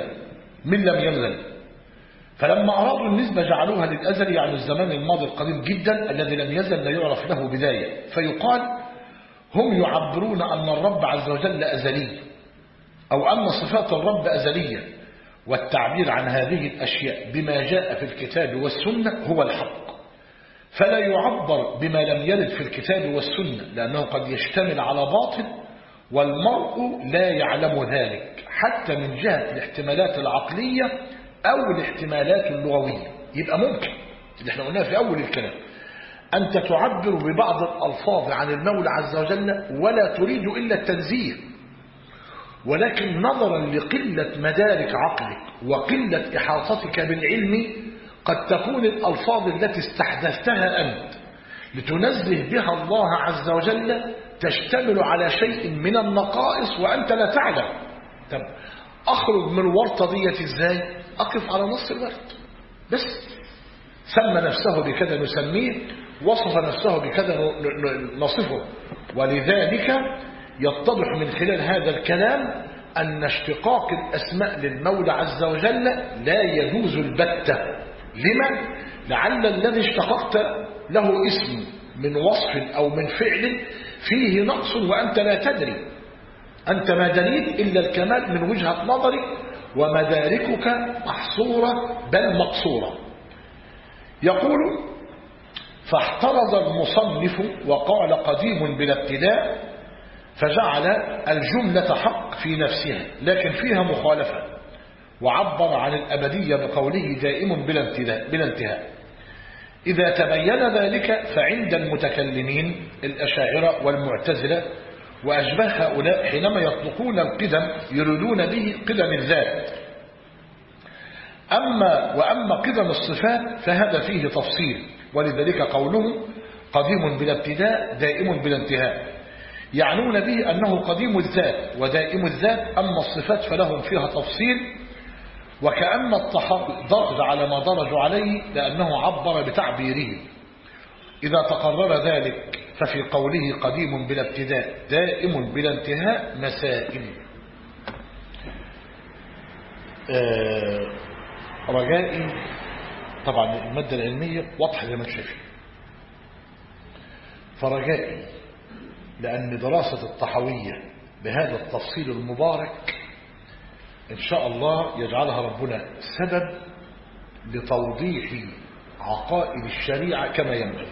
S1: يزل، فلما أرادوا النسبة جعلوها للأزل، يعني الزمان الماضي القديم جدا الذي لم يزل لا يعرف له بداية. فيقال هم يعبرون أن الرب عز وجل أزلي، أو أن صفات الرب أزلية، والتعبير عن هذه الأشياء بما جاء في الكتاب والسنة هو الحق، فلا يعبر بما لم يرد في الكتاب والسنة، لأنه قد يشتمل على باطل والمرء لا يعلم ذلك، حتى من جهة الاحتمالات العقلية أو الاحتمالات اللغوية. يبقى ممكن اللي احنا قلناه في أول الكلام أنت تعبر ببعض الألفاظ عن المولى عز وجل ولا تريد إلا التنزيه، ولكن نظرا لقلة مدارك عقلك وقلة إحاطتك بالعلم قد تكون الألفاظ التي استحدثتها أنت لتنزه بها الله عز وجل تشتمل على شيء من النقائص وأنت لا تعلم. طب أخرج من الورطة ديت إزاي؟ أقف على نص الورد بس. سمى نفسه بكذا نسميه، وصف نفسه بكذا نصفه. ولذلك يتضح من خلال هذا الكلام أن اشتقاق الأسماء للمولى عز وجل لا يجوز البتة. لما؟ لعل الذي اشتققت له اسم من وصف أو من فعل فيه نقص وأنت لا تدري. أنت ما دريت إلا الكمال من وجهة نظرك، ومداركك محصورة بل مقصورة. يقول: فاحترز المصنف وقال قديم بلا ابتداء، فجعل الجملة حق في نفسها لكن فيها مخالفة، وعبر عن الأبدية بقوله دائم بلا انتهاء. إذا تبين ذلك فعند المتكلمين الأشاعرة والمعتزلة وأشباه هؤلاء حينما يطلقون القدم يريدون به قدم الذات. وأما قدم الصفات فهذا فيه تفصيل، ولذلك قولهم قديم بلا ابتداء دائم بلا انتهاء، يعنون به أنه قديم الذات ودائم الذات. أما الصفات فلهم فيها تفصيل، وكأن التحقق ضرب على ما درجوا عليه لأنه عبر بتعبيره. إذا تقرر ذلك ففي قوله قديم بلا ابتداء دائم بلا انتهاء مسائل. رجائي طبعا المادة العلمية واضحة زي ما انتم شايفين. فرجائي لأن دراسة الطحاوية بهذا التفصيل المبارك إن شاء الله يجعلها ربنا سبب لتوضيح عقائد الشريعة كما ينبغي،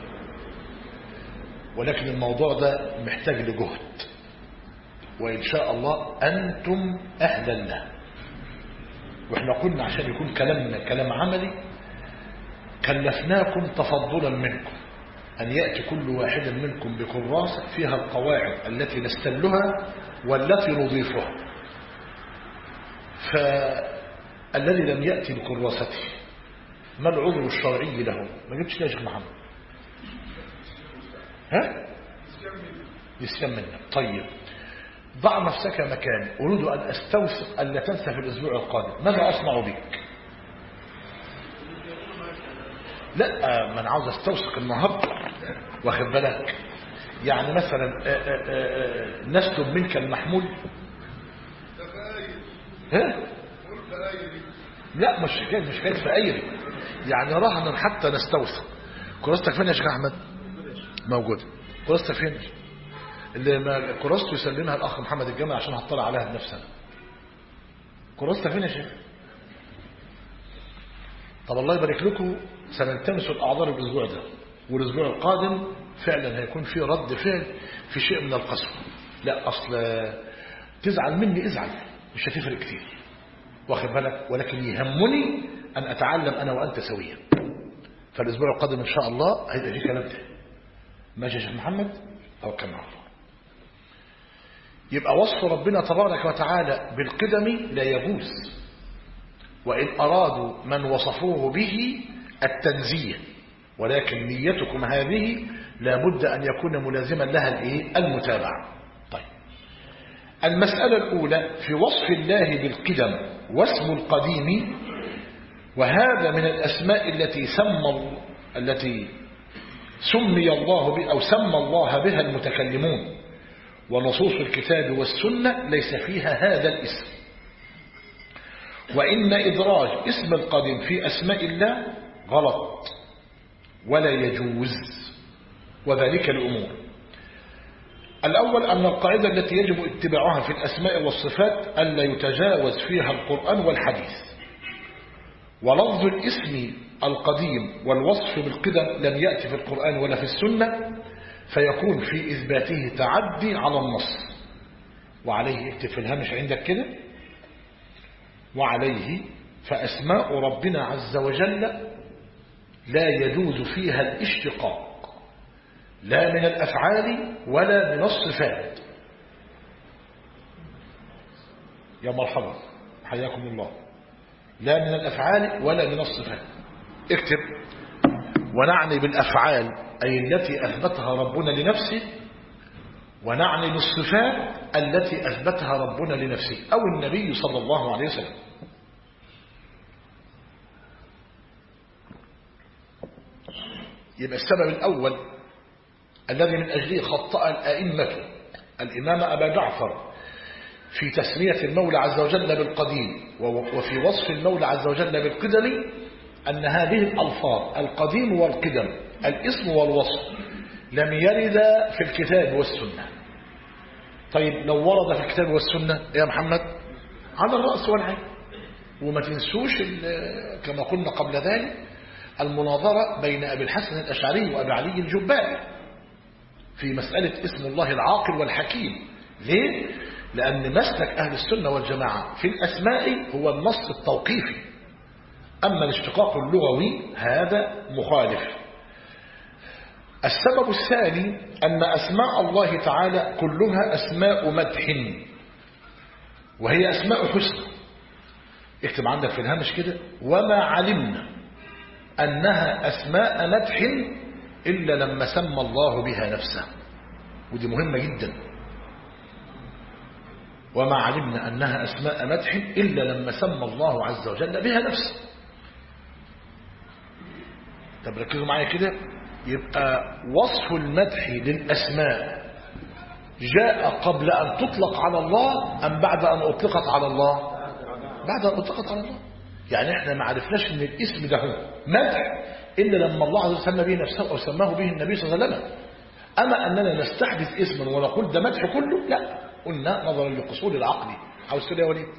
S1: ولكن الموضوع ده محتاج لجهد، وإن شاء الله أنتم أهلا له. وإحنا قلنا عشان يكون كلامنا كلام عملي كلفناكم تفضلا منكم أن يأتي كل واحد منكم بكراسة فيها القواعد التي نستلها والتي نضيفها. فالذي لم يأتي بكراسته ما العذر الشرعي له؟ ما جبتش ليه يا شيخ محمد؟ ها؟ يسكملنا. طيب ضع نفسك مكان أريد أن أستوثق أن لا تنسى في الأسبوع القادم. ماذا أصنع بك؟ لا، من عاوز أستوثق النهاردة واخد بالك. يعني مثلا نسلب منك المحمول. ها؟ لا مش حكاية فقير، يعني رهنا حتى نستوثق. كراستك فين يا شيخ أحمد؟ موجودة. كراستك فين؟ اللي ما كراسته يسلمها الأخ محمد الجامع عشان هطلع عليها بنفسنا. كراستك فين يا شيخ؟ طب الله يبارك لكم، سنلتمسوا الأعذار الأسبوع ده، والأسبوع القادم فعلا هيكون في رد فعل في شيء من القسوة. لا أصل تزعل مني ازعل، مش هتفرق كتير واخد بالك، ولكن يهمني أن أتعلم أنا وأنت سويا. فالأسبوع القادم إن شاء الله هيبقى في كلام ده. ماشي يا شيخ محمد؟ توكل على الله. يبقى وصف ربنا تبارك وتعالى بالقدم لا يجوز، وإن أرادوا من وصفوه به التنزيه، ولكن نيتكم هذه لابد أن يكون ملازما لها المتابعة. طيب المسألة الأولى في وصف الله بالقدم واسم القديم، وهذا من الأسماء التي سمي الله بها أو سمى الله بها المتكلمون، ونصوص الكتاب والسنة ليس فيها هذا الاسم. وإن إدراج اسم القديم في أسماء الله غلط ولا يجوز، وذلك لأمور. الأول أن القاعدة التي يجب اتباعها في الأسماء والصفات ألا يتجاوز فيها القرآن والحديث. ولفظ الاسم القديم والوصف بالقدم لم يأتي في القرآن ولا في السنة، فيكون في إثباته تعدي على النص. وعليه اكتب في الهامش عندك كده، وعليه فأسماء ربنا عز وجل لا يجوز فيها الاشتقاق لا من الأفعال ولا من الصفات. يا مرحبا حياكم الله. لا من الأفعال ولا من الصفات. اكتب. ونعني بالأفعال أي التي أثبتها ربنا لنفسه، ونعني بالصفات التي أثبتها ربنا لنفسه أو النبي صلى الله عليه وسلم. يبقى السبب الأول الذي من أجله خطأ الأئمة الإمام أبا جعفر في تسمية المولى عز وجل بالقديم وفي وصف المولى عز وجل بالقدم أن هذه الألفاظ القديم والقدم الاسم والوصف لم يرد في الكتاب والسنة. طيب لو ورد في الكتاب والسنة يا محمد على الرأس والعين. وما تنسوش كما قلنا قبل ذلك المناظرة بين أبي الحسن الأشعري وأبي علي الجبائي في مسألة اسم الله العاقل والحكيم. ليه؟ لأن مسلك أهل السنة والجماعة في الأسماء هو النص التوقيفي، أما الاشتقاق اللغوي هذا مخالف. السبب الثاني أن أسماء الله تعالى كلها أسماء مدح، وهي أسماء حسنى. اكتب عندك في الهامش كده، وما علمنا أنها أسماء مدح إلا لما سمى الله بها نفسه. ودي مهمة جدا. وما علمنا أنها أسماء مدح إلا لما سمى الله عز وجل بها نفسه. طب ركزوا معايا كده. يبقى وصف المدح للأسماء جاء قبل أن تطلق على الله أم بعد أن أطلقت على الله؟ بعد أن أطلقت على الله. يعني احنا ما عرفناش ان الاسم ده هو مدح الا لما الله عز وجل سمى به نفسه او سماه به النبي صلى الله عليه وسلم. اما اننا نستحدث اسما ونقول ده مدح كله، لا، قلنا نظرا لقصور العقل. عاوز تقول يا وليد؟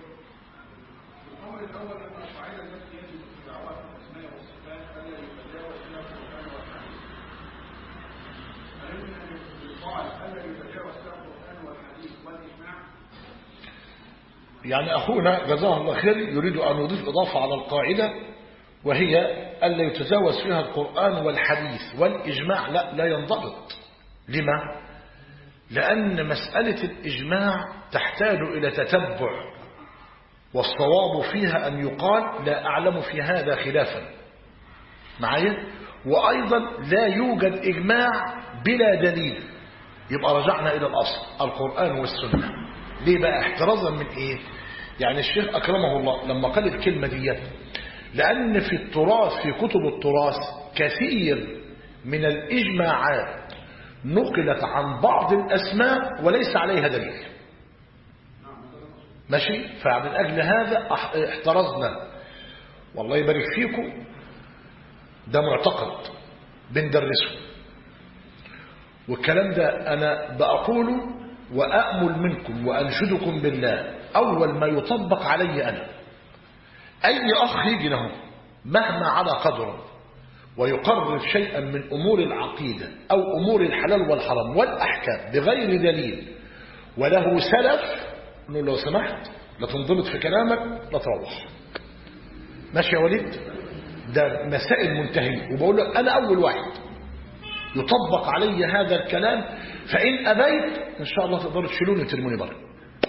S1: يعني أخونا جزاه الله خير يريد أن يضيف إضافة على القاعدة، وهي ألا يتجاوز فيها القرآن والحديث والإجماع. لا ينضبط. لما؟ لأن مسألة الإجماع تحتاج إلى تتبع، والصواب فيها أن يقال لا أعلم في هذا خلافا معايا. وأيضا لا يوجد إجماع بلا دليل، يبقى رجعنا إلى الأصل القرآن والسنة. ليه بقى؟ احترازا من إيه؟ يعني الشيخ أكرمه الله لما قال الكلمة دي، لأن في التراث، في كتب التراث، كثير من الإجماعات نقلت عن بعض الأسماء وليس عليها دليل. ماشي؟ فمن أجل هذا احترزنا. والله يبارك فيكم، ده معتقد بندرسه، والكلام ده أنا بقوله وأأمل منكم وأنشدكم بالله أول ما يطبق علي أنا. أي أخ يجي له مهما على قدره ويقرر شيئا من أمور العقيدة أو أمور الحلال والحرام والأحكام بغير دليل وله سلف، نقول لو سمحت لا تنضبط في كلامك، لا تروح. ماشي يا وليد؟ ده مسائل منتهية، وبقول له أنا أول واحد يطبق علي هذا الكلام، فإن أبيت إن شاء الله تقدروا تشيلوني وترموني بره.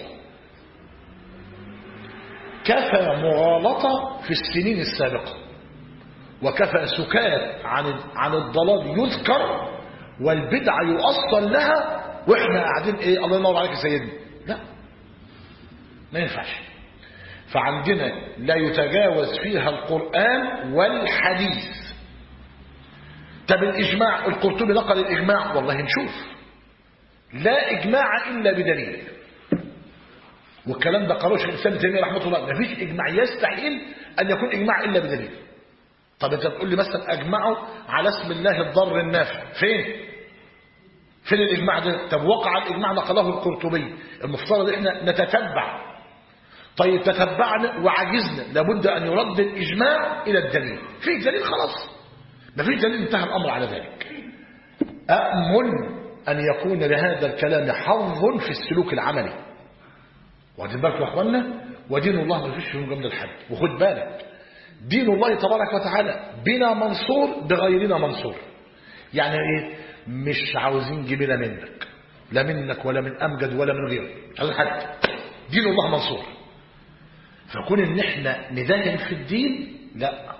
S1: كفى مغالطة في السنين السابقة، وكفى سكات عن الضلال يذكر والبدعة يؤصل لها، وإحنا قاعدين إيه الله ينور عليك يا سيدنا. لا، ما ينفعش. فعندنا لا يتجاوز فيها القرآن والحديث. طب الإجماع، القرطبي نقل الإجماع، والله نشوف لا إجماع إلا بدليل، والكلام ده قالوش الإنسان ابن تيمية رحمه الله. ما فيش إجماع يستحيل أن يكون إجماع إلا بدليل. طب أنت تقول لي مثلا أجمعوا على اسم الله الضر النافع، فين الإجماع ده؟ طب وقع الإجماع نقله القرطبي، المفترض إحنا نتتبع. طيب تتبعنا وعجزنا، لابد أن يرد الإجماع إلى الدليل. في دليل خلاص، ما فيش دليل انتهى الأمر على ذلك. أأمل أن يكون لهذا الكلام حظ في السلوك العملي. واخدين بالكم يا اخوانا؟ ودين الله ما فيش فيه مجامله لحد. وخد بالك، دين الله تبارك وتعالى بنا منصور بغيرنا منصور. يعني ايه؟ مش عاوزين جبينه منك، لا منك ولا من امجد ولا من غيره، مش عاوزين حد. دين الله منصور. فكون ان احنا ندهن في الدين، لا.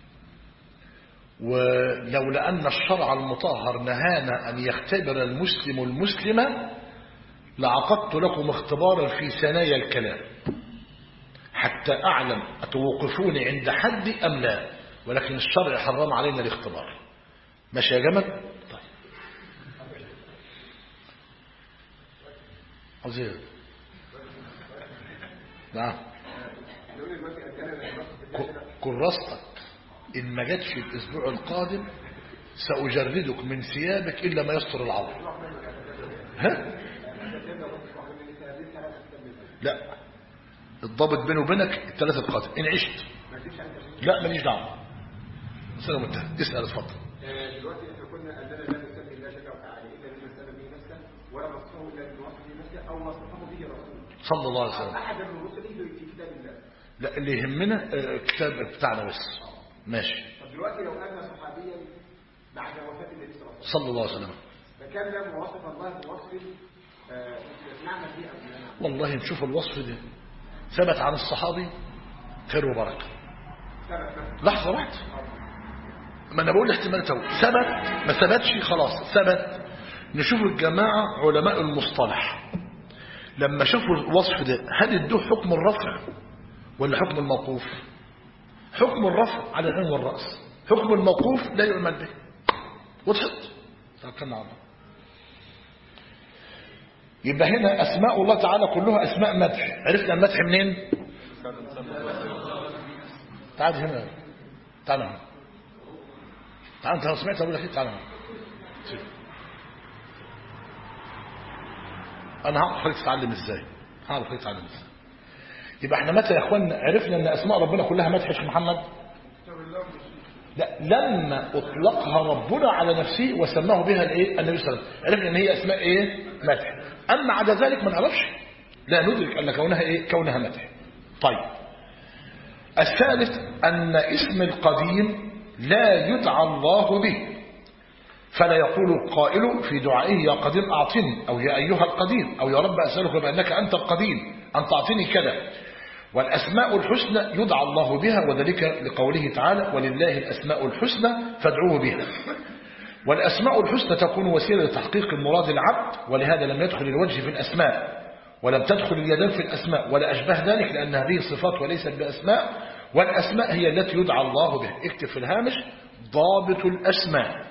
S1: ولولا أن الشرع المطهر نهانا أن يختبر المسلم المسلمة لعقدت لكم اختبارا في ثنايا الكلام حتى أعلم أتوقفوني عند حد أم لا، ولكن الشرع حرم علينا الاختبار. ماشي يا جمل؟ طيب عزيز نعم، كرستك إن ما جاتش الأسبوع القادم سأجردك من ثيابك إلا ما يستر العورة. ها؟ لا، الضابط بيني وبينك الثلاثة القادم إن عشت. لا ماليش دعوة. سلام انتهى. اسأل اتفضل.
S2: دلوقتي احنا كنا أننا لا نسمي الله جل وعلا إلا لمن سلم به نفسه ولا نصفه إلا بوصفه نفسه أو وصفه به رسوله
S1: صلى الله عليه وسلم.
S2: أحد من رسله في كتاب الله.
S1: لا، اللي يهمنا الكتاب بتاعنا بس. ماشي.
S2: طب دلوقتي لو أن صحابيا بعد وفاة النبي
S1: صلى الله عليه وسلم
S2: تكلم ووصف الله بوصف نعمل به أو لا نعمل.
S1: والله نشوف الوصف ده ثبت عن الصحابي خير وبركة. لحظة واحدة، ما أنا بقول احتمال ثبت ما ثبتش خلاص. ثبت نشوف الجماعة علماء المصطلح لما شافوا الوصف ده هل ادوه حكم الرفع ولا حكم الموقوف؟ حكم الرفع على العين والرأس، حكم الموقوف لا يعمل به. وضحت؟ توكلنا على الله. يبقى هنا أسماء الله تعالى كلها أسماء مدح. عرفنا المدح منين؟ تعال هنا، تعال هنا، تعال انت لو سمعت اقول لك تعال هنا. انا هعرف حضرتك تتعلم ازاي، هعرف حضرتك تتعلم ازاي. يبقى احنا متى يا اخوانا عرفنا ان اسماء ربنا كلها مدح يا شيخ محمد؟ لا، لما اطلقها ربنا على نفسه وسماه بها الايه النبي صلى الله عليه وسلم، عرفنا ان هي اسماء ايه مدح. اما عدا ذلك ما نعرفش، لا ندرك ان كونها ايه كونها مدح. طيب الثالث ان اسم القديم لا يدعى الله به، فلا يقول القائل في دعائه يا قديم اعطني، او يا ايها القديم، او يا رب اسالك بانك انت القديم ان تعطيني كذا. والاسماء الحسنى يدعى الله بها، وذلك لقوله تعالى ولله الاسماء الحسنى فادعوه بها. والاسماء الحسنى تكون وسيله لتحقيق المراد العبد، ولهذا لم يدخل الوجه في الاسماء، ولم تدخل اليدان في الاسماء ولا اشبه ذلك، لان هذه صفات وليست باسماء. والاسماء هي التي يدعى الله بها. اكتب في الهامش ضابط الاسماء.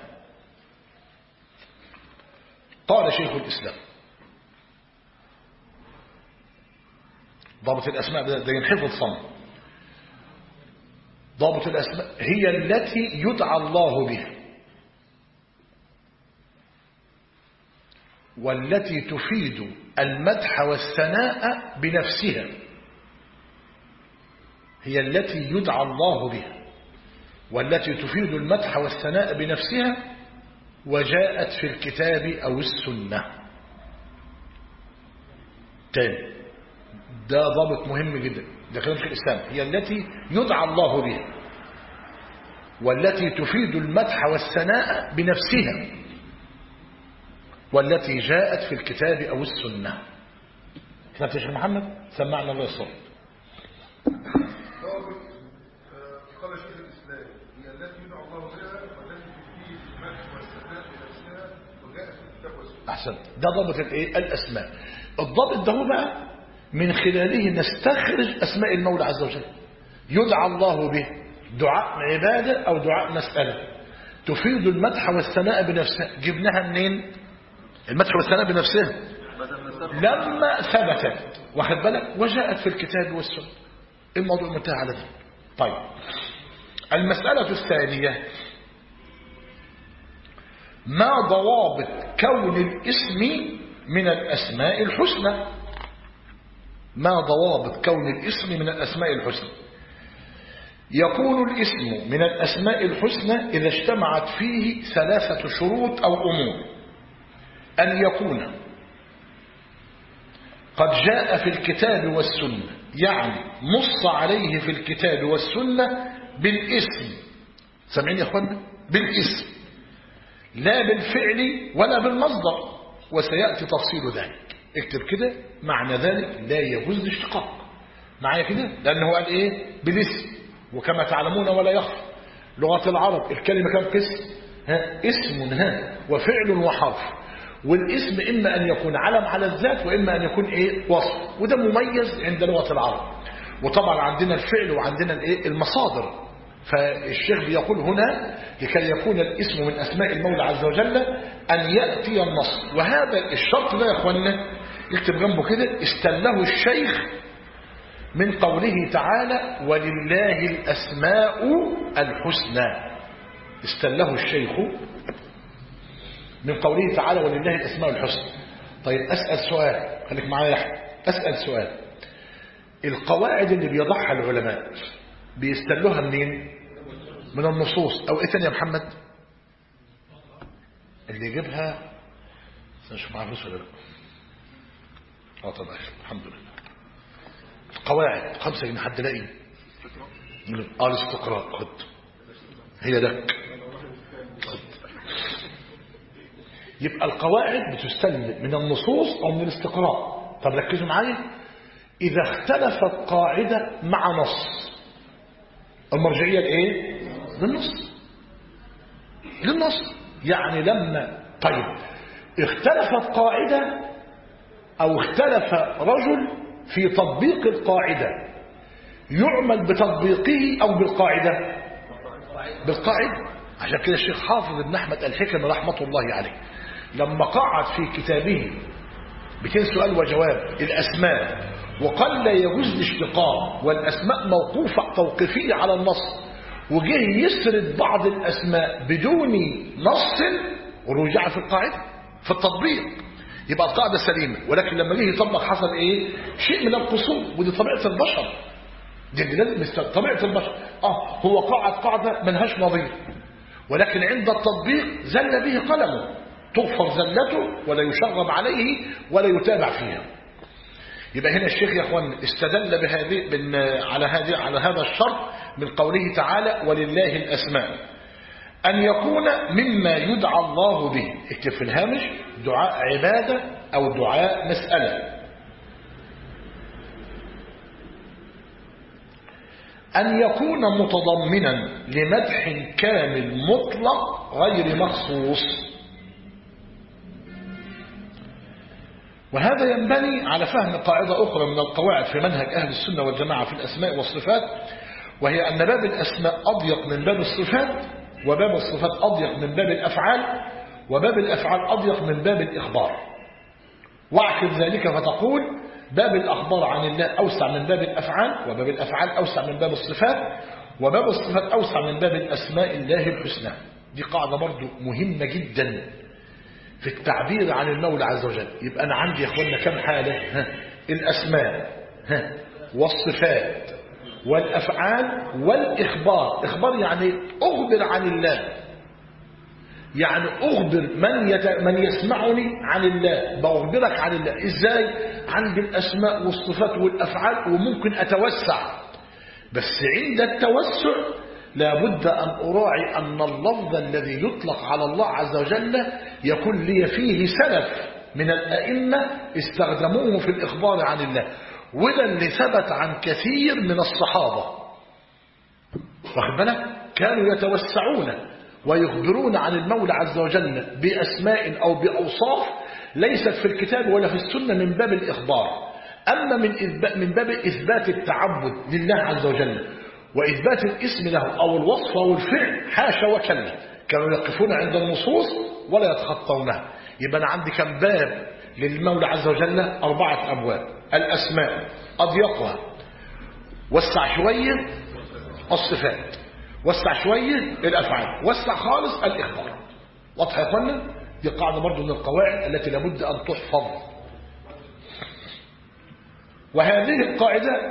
S1: قال شيخ الاسلام ضابط الاسماء ده ينحفظ صم. ضابط الاسماء هي التي يدعى الله بها، والتي تفيد المدح والثناء بنفسها. هي التي يدعى الله بها والتي تفيد المدح والثناء بنفسها، وجاءت في الكتاب أو السنة. تاني، ده ضابط مهم جدا، ده كلام شيخ الإسلام. هي التي يدعى الله بها والتي تفيد المدح والثناء بنفسها، والتي جاءت في الكتاب أو السنة. كتاب يا شيخ محمد سمعنا الله الصوت.
S3: قال شيخ الإسلام هي التي يدعى الله بها والتي تفيد المدح والثناء بنفسها، وجاءت في الكتاب والسنة.
S1: أحسن، ده ضابط الايه الأسماء. الضابط ده هو بقى من خلاله نستخرج أسماء المولى عز وجل. يدعى الله به دعاء عبادة أو دعاء مسألة، تفيد المدح والثناء بنفسها. جبناها منين؟ المدح والثناء بنفسها لما ثبتت، واخد بالك، وجاءت في الكتاب والسنة. الموضوع منتهى على ذلك. طيب المسألة الثانية، ما ضوابط كون الاسم من الأسماء الحسنى؟ ما ضوابط كون الاسم من الأسماء الحسنى؟ يكون الاسم من الأسماء الحسنى إذا اجتمعت فيه ثلاثة شروط أو أمور: أن يكون قد جاء في الكتاب والسنة، يعني نص عليه في الكتاب والسنة بالاسم. سامعين يا اخوانا؟ بالاسم، لا بالفعل ولا بالمصدر، وسيأتي تفصيل ذلك. اكتب كده معنى ذلك لا يجوز الاشتقاق. معايا كده؟ لأنه قال ايه؟ بالاسم. وكما تعلمون ولا يخفى لغة العرب الكلمة كم قسم؟ اسم وفعل وحرف. والاسم إما أن يكون علم على الذات، وإما أن يكون إيه؟ وصف. وده مميز عند لغة العرب. وطبعا عندنا الفعل وعندنا الإيه؟ المصادر. فالشيخ بيقول هنا لكي يكون الاسم من أسماء المولى عز وجل أن يأتي النص. وهذا الشرط ده يا أخوانا يكتب جنبه كده، استله الشيخ من قوله تعالى ولله الأسماء الحسنى. استله الشيخ من قوله تعالى ولله الأسماء الحسنى. طيب أسأل سؤال، خليك معايا يا أحمد. أسأل سؤال، القواعد اللي بيضعها العلماء بيستلوها منين؟ من النصوص أو إيه تاني يا محمد؟ اللي يجيبها نشوف معاه فلوس ولا لا؟ طبعا الحمد لله. القواعد 5 جنيه حد لاقي؟ الاستقراء خد، هي لك خد. يبقى القواعد بتستلم من النصوص أو من الاستقراء. طب ركزوا معايا، إذا اختلفت قاعدة مع نص، المرجعية لإيه؟ للنص. يعني لما طيب اختلفت قاعدة أو اختلف رجل في تطبيق القاعدة، يعمل بتطبيقه أو بالقاعدة؟ بالقاعدة. عشان كده الشيخ حافظ بن أحمد الحكمي رحمة الله عليه لما قعد في كتابه 200 سؤال وجواب الأسماء وقال لا يجوز الاشتقاق والأسماء موقوفة توقيفية على النص، وجه يسرد بعض الأسماء بدون نص ورجع في القاعدة في التطبيق، يبقى القاعدة سليمة. ولكن لما جه يطبق حصل ايه؟ شيء من القصور، ودي طبيعة البشر، دي لازم طبيعة البشر. هو قاعدة ملهاش نظير، ولكن عند التطبيق زل به قلمه، تغفر زلته ولا يشغب عليه ولا يتابع فيها. يبقى هنا الشيخ يا اخوان استدل على هذا الشرط من قوله تعالى ولله الأسماء، أن يكون مما يدعى الله به. اكتب في الهامش دعاء عبادة أو دعاء مسألة. أن يكون متضمنا لمدح كامل مطلق غير مخصوص. وهذا ينبني على فهم قاعدة أخرى من القواعد في منهج أهل السنة والجماعة في الأسماء والصفات، وهي أن باب الأسماء أضيق من باب الصفات، وباب الصفات أضيق من باب الأفعال، وباب الأفعال أضيق من باب الإخبار. واعكس ذلك فتقول باب الأخبار عن الله أوسع من باب الأفعال، وباب الأفعال أوسع من باب الصفات، وباب الصفات أوسع من باب الأسماء الله الحسنى. دي قاعدة برضو مهمة جدا في التعبير عن المولى عز وجل. يبقى أنا عندي يا أخوانا كم حالة؟ الأسماء والصفات والأفعال والإخبار. إخبار يعني أخبر عن الله، يعني أخبر من يسمعني عن الله، بأخبرك عن الله. إزاي؟ عند الأسماء والصفات والأفعال، وممكن أتوسع، بس عند التوسع لابد أن أراعي أن اللفظ الذي يطلق على الله عز وجل يكون لي فيه سلف من الأئمة استخدموه في الإخبار عن الله، وده اللي ثبت عن كثير من الصحابة. واخد بالك؟ كانوا يتوسعون ويخبرون عن المولى عز وجل بأسماء أو بأوصاف ليست في الكتاب ولا في السنة من باب الإخبار. أما من باب إثبات التعبد لله عز وجل وإثبات الاسم له أو الوصف أو الفعل، حاشا وكلا، كانوا يقفون عند النصوص ولا يتخطونها. يبقى أنا عندي كم باب للمولى عز وجل؟ 4 أبواب. الأسماء أضيقها، وسع شوية الصفات، وسع شوية الأفعال، وسع خالص الإخبار. واضح يا اخوانا؟ دي قاعدة برضو من القواعد التي لابد أن تحفظ. وهذه القاعدة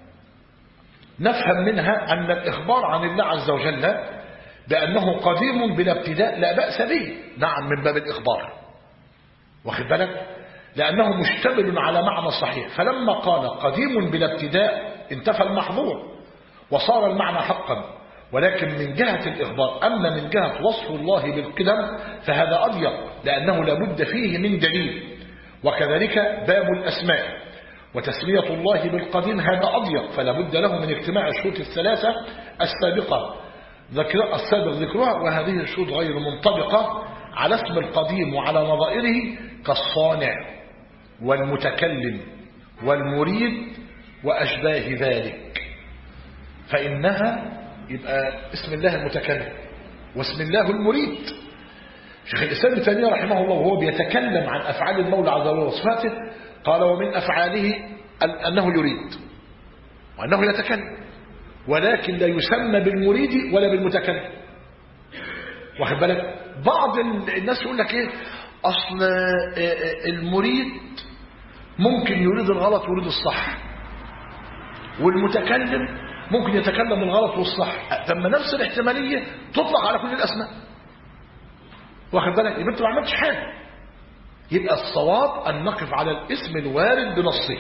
S1: نفهم منها أن الإخبار عن الله عز وجل بأنه قديم بلا ابتداء لا بأس به، نعم، من باب الإخبار. واخد بالك؟ لأنه مشتمل على معنى صحيح، فلما قال قديم بلا ابتداء انتفى المحظور وصار المعنى حقا. ولكن من جهة الإخبار، أما من جهة وصف الله بالقدم فهذا أضيق، لأنه لابد فيه من دليل. وكذلك باب الأسماء وتسمية الله بالقديم هذا أضيق، فلا بد له من اجتماع الشروط الثلاثة السابق ذكرها، وهذه الشروط غير منطبقة على اسم القديم وعلى نظائره كالصانع والمتكلم والمريد وأشباه ذلك، فإنها يبقى اسم الله المتكلم واسم الله المريد. شيخ الإسلام ابن تيمية رحمه الله وهو بيتكلم عن أفعال المولى عز وجل وصفاته قال ومن أفعاله أنه يريد وأنه يتكلم، ولكن لا يسمى بالمريد ولا بالمتكلم. واخد بالك؟ بعض الناس يقول لك ايه، اصل المريد ممكن يريد الغلط ويريد الصح، والمتكلم ممكن يتكلم الغلط والصح. لما نفس الاحتمالية تطلق على كل الأسماء. واخد بالك؟ يبقى انت ما عملتش حاجة. يبقى الصواب أن نقف على الاسم الوارد بنصه.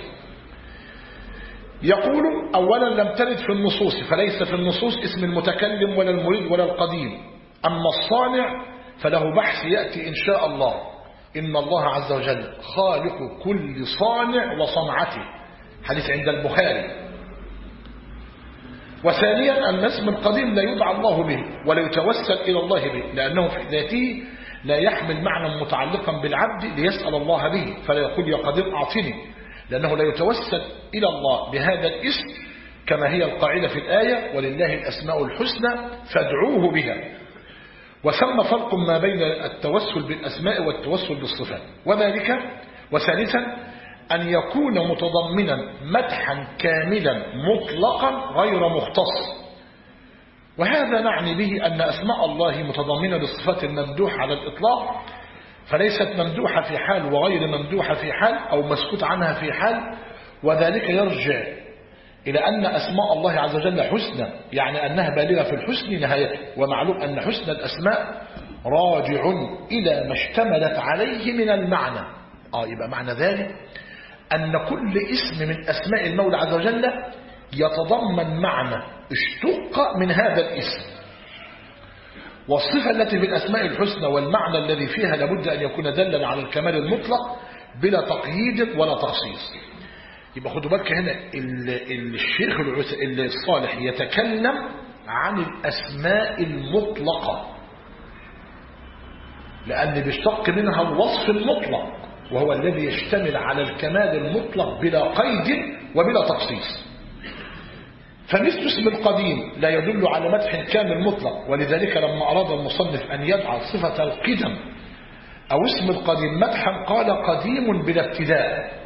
S1: يقول أولا لم ترد في النصوص، فليس في النصوص اسم المتكلم ولا المريد ولا القديم. أما الصانع فله بحث يأتي إن شاء الله. إن الله عز وجل خالق كل صانع وصنعته، حديث عند البخاري. وثانيا أن اسم القديم لا يدعى الله به ولا يتوسل إلى الله به، لأنه في ذاته لا يحمل معنى متعلقا بالعبد ليسأل الله به، فلا يقول يا قدير أعطني، لأنه لا يتوسل إلى الله بهذا الاسم، كما هي القاعدة في الآية ولله الأسماء الحسنى فادعوه بها. وثم فرق ما بين التوسل بالأسماء والتوسل بالصفات. وذلك وثالثا أن يكون متضمنا مدحا كاملا مطلقا غير مختص. وهذا نعني به أن أسماء الله متضمنة للصفات الممدوحة على الإطلاق، فليست ممدوحة في حال وغير ممدوحة في حال أو مسكوت عنها في حال. وذلك يرجع إلى أن أسماء الله عز وجل حسنى، يعني أنها بالغة في الحسن نهايته. ومعلوم أن حسن الأسماء راجع إلى ما اشتملت عليه من المعنى. يبقى معنى ذلك أن كل اسم من أسماء المولى عز وجل يتضمن معنى اشتق من هذا الاسم. والصفة التي في الأسماء الحسنى والمعنى الذي فيها لابد أن يكون دلا على الكمال المطلق بلا تقييد ولا تخصيص. يبقى خدوا بالك هنا الشيخ الصالح يتكلم عن الأسماء المطلقة، لأن بيشتق منها الوصف المطلق، وهو الذي يشتمل على الكمال المطلق بلا قيد وبلا تخصيص. فمثل اسم القديم لا يدل على مدح كامل مطلق، ولذلك لما أراد المصنف أن يجعل صفة القدم أو اسم القديم مدحا قال قديم بلا ابتداء،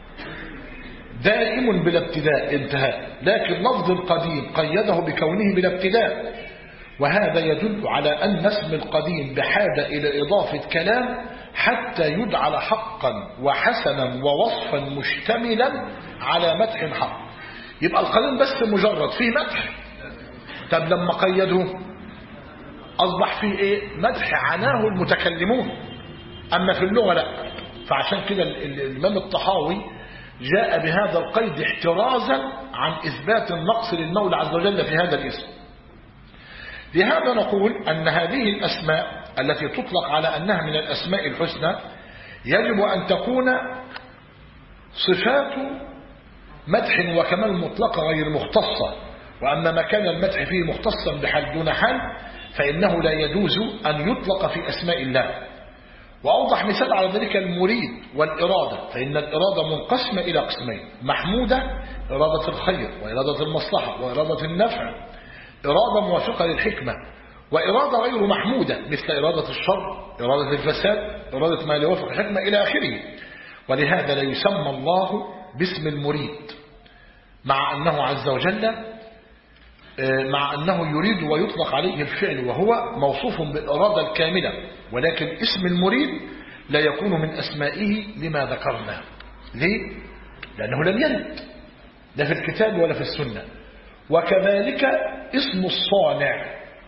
S1: دائم بلا ابتداء انتهاء، لكن لفظ القديم قيده بكونه بلا ابتداء. وهذا يدل على أن اسم القديم بحاجة إلى إضافة كلام حتى يجعل حقا وحسنا ووصفا مشتملا على مدح حق. يبقى القديم بس مجرد فيه مدح، طب لما قيده أصبح فيه إيه؟ مدح عناه المتكلمون، أما في اللغة لا. فعشان كده الإمام الطحاوي جاء بهذا القيد احترازا عن إثبات النقص للمولى عز وجل في هذا الاسم. لهذا نقول أن هذه الأسماء التي تطلق على أنها من الأسماء الحسنى يجب أن تكون صفات مدح وكمال مطلقة غير مختصة. وأما ما كان المدح فيه مختصا بحال دون حال فإنه لا يجوز أن يطلق في أسماء الله. وأوضح مثال على ذلك المريد والإرادة، فإن الإرادة منقسمة إلى قسمين: محمودة إرادة الخير وإرادة المصلحة وإرادة النفع، إرادة موافقة للحكمة، وإرادة غير محمودة مثل إرادة الشر، إرادة الفساد، إرادة ما لا يوافق الحكمة إلى آخره. ولهذا لا يسمى الله باسم المريد، مع أنه عز وجل مع أنه يريد ويطلق عليه الفعل وهو موصوف بالإرادة الكاملة، ولكن اسم المريد لا يكون من أسمائه لما ذكرنا. ليه؟ لأنه لم يرد لا في الكتاب ولا في السنة. وكذلك اسم الصانع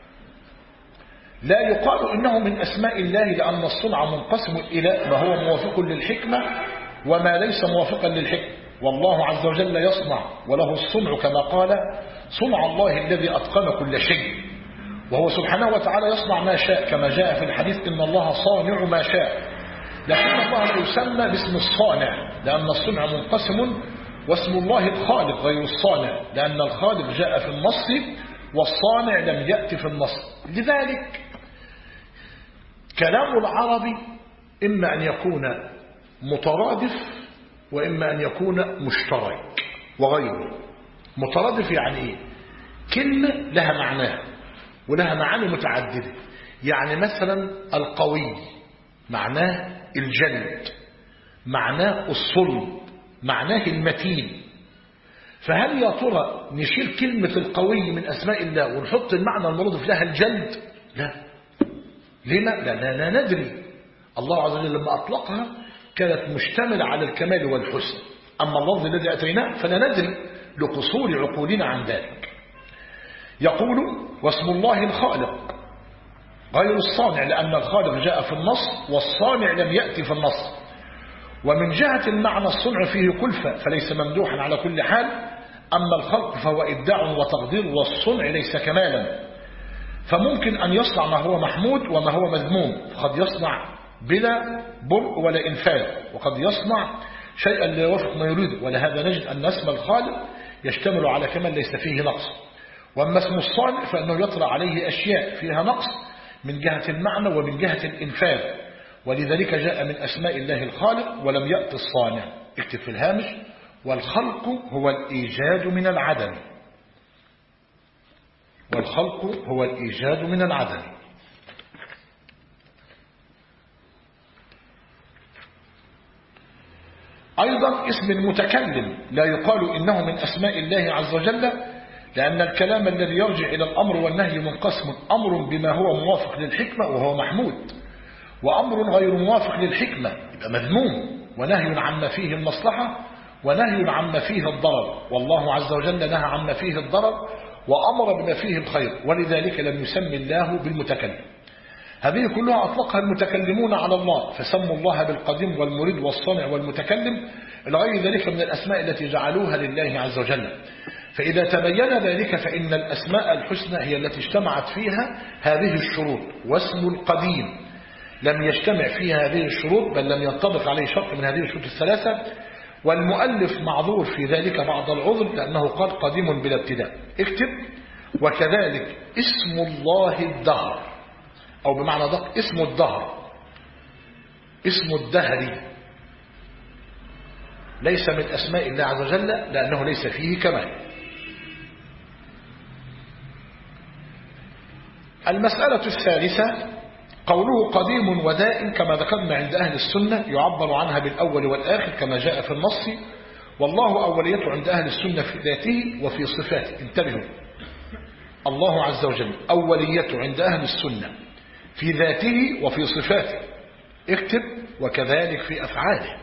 S1: لا يقال إنه من أسماء الله، لأن الصنع منقسم إلى ما هو موافق للحكمة وما ليس موافقا للحكمة. والله عز وجل يصنع وله الصنع، كما قال: صنع الله الذي أتقن كل شيء. وهو سبحانه وتعالى يصنع ما شاء، كما جاء في الحديث: إن الله صانع ما شاء. لكن الله لا يسمى باسم الصانع، لأن الصنع منقسم، واسم الله الخالق غير الصانع، لأن الخالق جاء في النص والصانع لم يأتي في النص. لذلك كلام العربي إما أن يكون مترادف وإما أن يكون مشترك وغيره. مترادف يعني إيه؟ كلمة لها معناها ولها معاني متعددة. يعني مثلا القوي معناه الجلد، معناه الصلب، معناه المتين. فهل يا ترى نشيل كلمة القوي من أسماء الله ونحط المعنى المرادف لها الجلد؟ لا. لما؟ لا ندري. الله عز وجل لما أطلقها كانت مشتملة على الكمال والحسن، أما اللفظ الذي أتيناه فلا ندري لقصور عقولنا عن ذلك. يقول: واسم الله الخالق غير الصانع، لأن الخالق جاء في النص والصانع لم يأتي في النص. ومن جهة المعنى الصنع فيه كلفة فليس ممدوحا على كل حال، أما الخلق فهو إبداع وتقدير، والصنع ليس كمالا. فممكن أن يصنع ما هو محمود وما هو مذموم، فقد يصنع بلا برء ولا إنفاذ، وقد يصنع شيئا لا يوافق ما يريد. ولهذا نجد أن اسم الخالق يشتمل على كمال ليس فيه نقص. وأما اسم الصانع فإنه يطلع عليه أشياء فيها نقص من جهة المعنى ومن جهة الإنفاذ. ولذلك جاء من أسماء الله الخالق ولم يأتي الصانع. اكتب في الهامش: والخلق هو الإيجاد من العدم. والخلق هو الإيجاد من العدم. أيضا اسم المتكلم لا يقال إنه من أسماء الله عز وجل، لأن الكلام الذي يرجع إلى الأمر والنهي منقسم: أمر بما هو موافق للحكمة وهو محمود، وأمر غير موافق للحكمة يبقى مذموم، ونهي عما فيه المصلحة ونهي عما فيه الضرر. والله عز وجل نهى عما فيه الضرر وأمر بما فيه الخير، ولذلك لم يسمي الله بالمتكلم. هذه كلها أطلقها المتكلمون على الله، فسموا الله بالقديم والمريد والصانع والمتكلم إلى غير ذلك من الأسماء التي جعلوها لله عز وجل. فإذا تبين ذلك فإن الأسماء الحسنى هي التي اجتمعت فيها هذه الشروط، واسم القديم لم يجتمع فيها هذه الشروط، بل لم ينطبق عليه شرط من هذه الشروط الثلاثة. والمؤلف معذور في ذلك بعض العذر، لأنه قال قديم بلا ابتداء. اكتب: وكذلك اسم الله الدهر، أو بمعنى دق اسم الدهر، اسم الدهر ليس من أسماء الله عز وجل، لأنه ليس فيه كمال. المسألة الثالثة قوله قديم ودائم كما ذكرنا عند أهل السنة، يعبر عنها بالأول والآخر كما جاء في النص. والله أوليته عند أهل السنة في ذاته وفي صفاته. انتبهوا، الله عز وجل أوليته عند أهل السنة في ذاته وفي صفاته. اكتب: وكذلك في أفعاله.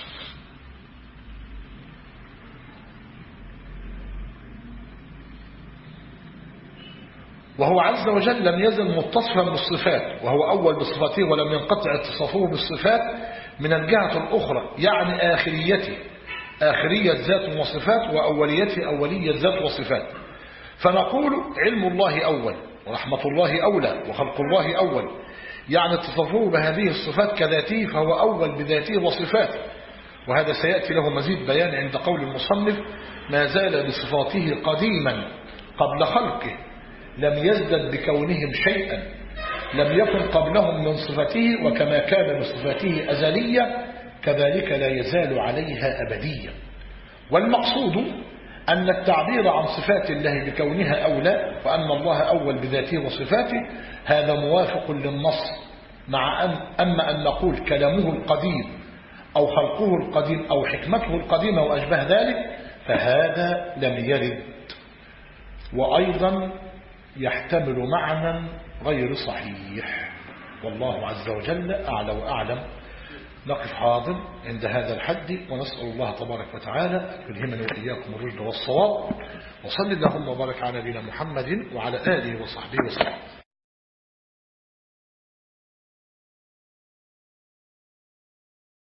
S1: وهو عز وجل لم يزل متصفا بالصفات، وهو أول بصفاته ولم ينقطع اتصافه بالصفات من الجهة الأخرى، يعني آخريته آخرية ذات وصفات، وأوليته أولية ذات وصفات. فنقول علم الله أول، ورحمة الله أولى، وخلق الله أول، يعني اتصافه بهذه الصفات كذاته، فهو أول بذاته وصفاته. وهذا سيأتي له مزيد بيان عند قول المصنف: ما زال بصفاته قديما قبل خلقه، لم يزدد بكونهم شيئا، لم يكن قبلهم من صفته، وكما كان بصفته أزلية كذلك لا يزال عليها أبدية. والمقصود أن التعبير عن صفات الله بكونها أولى، وأن الله أول بذاته وصفاته، هذا موافق للنص. مع أما أن نقول كلامه القديم أو خلقه القديم أو حكمته القديمة وأشبه ذلك، فهذا لم يرد، وأيضا يحتمل معنى غير صحيح. والله عز وجل أعلى وأعلم. نقف حاضر عند هذا الحد، ونسأل الله تبارك وتعالى أن يلهمنا وإياكم الرشد والصواب. وصل اللهم وبارك على نبينا محمد وعلى آله وصحبه وسلم.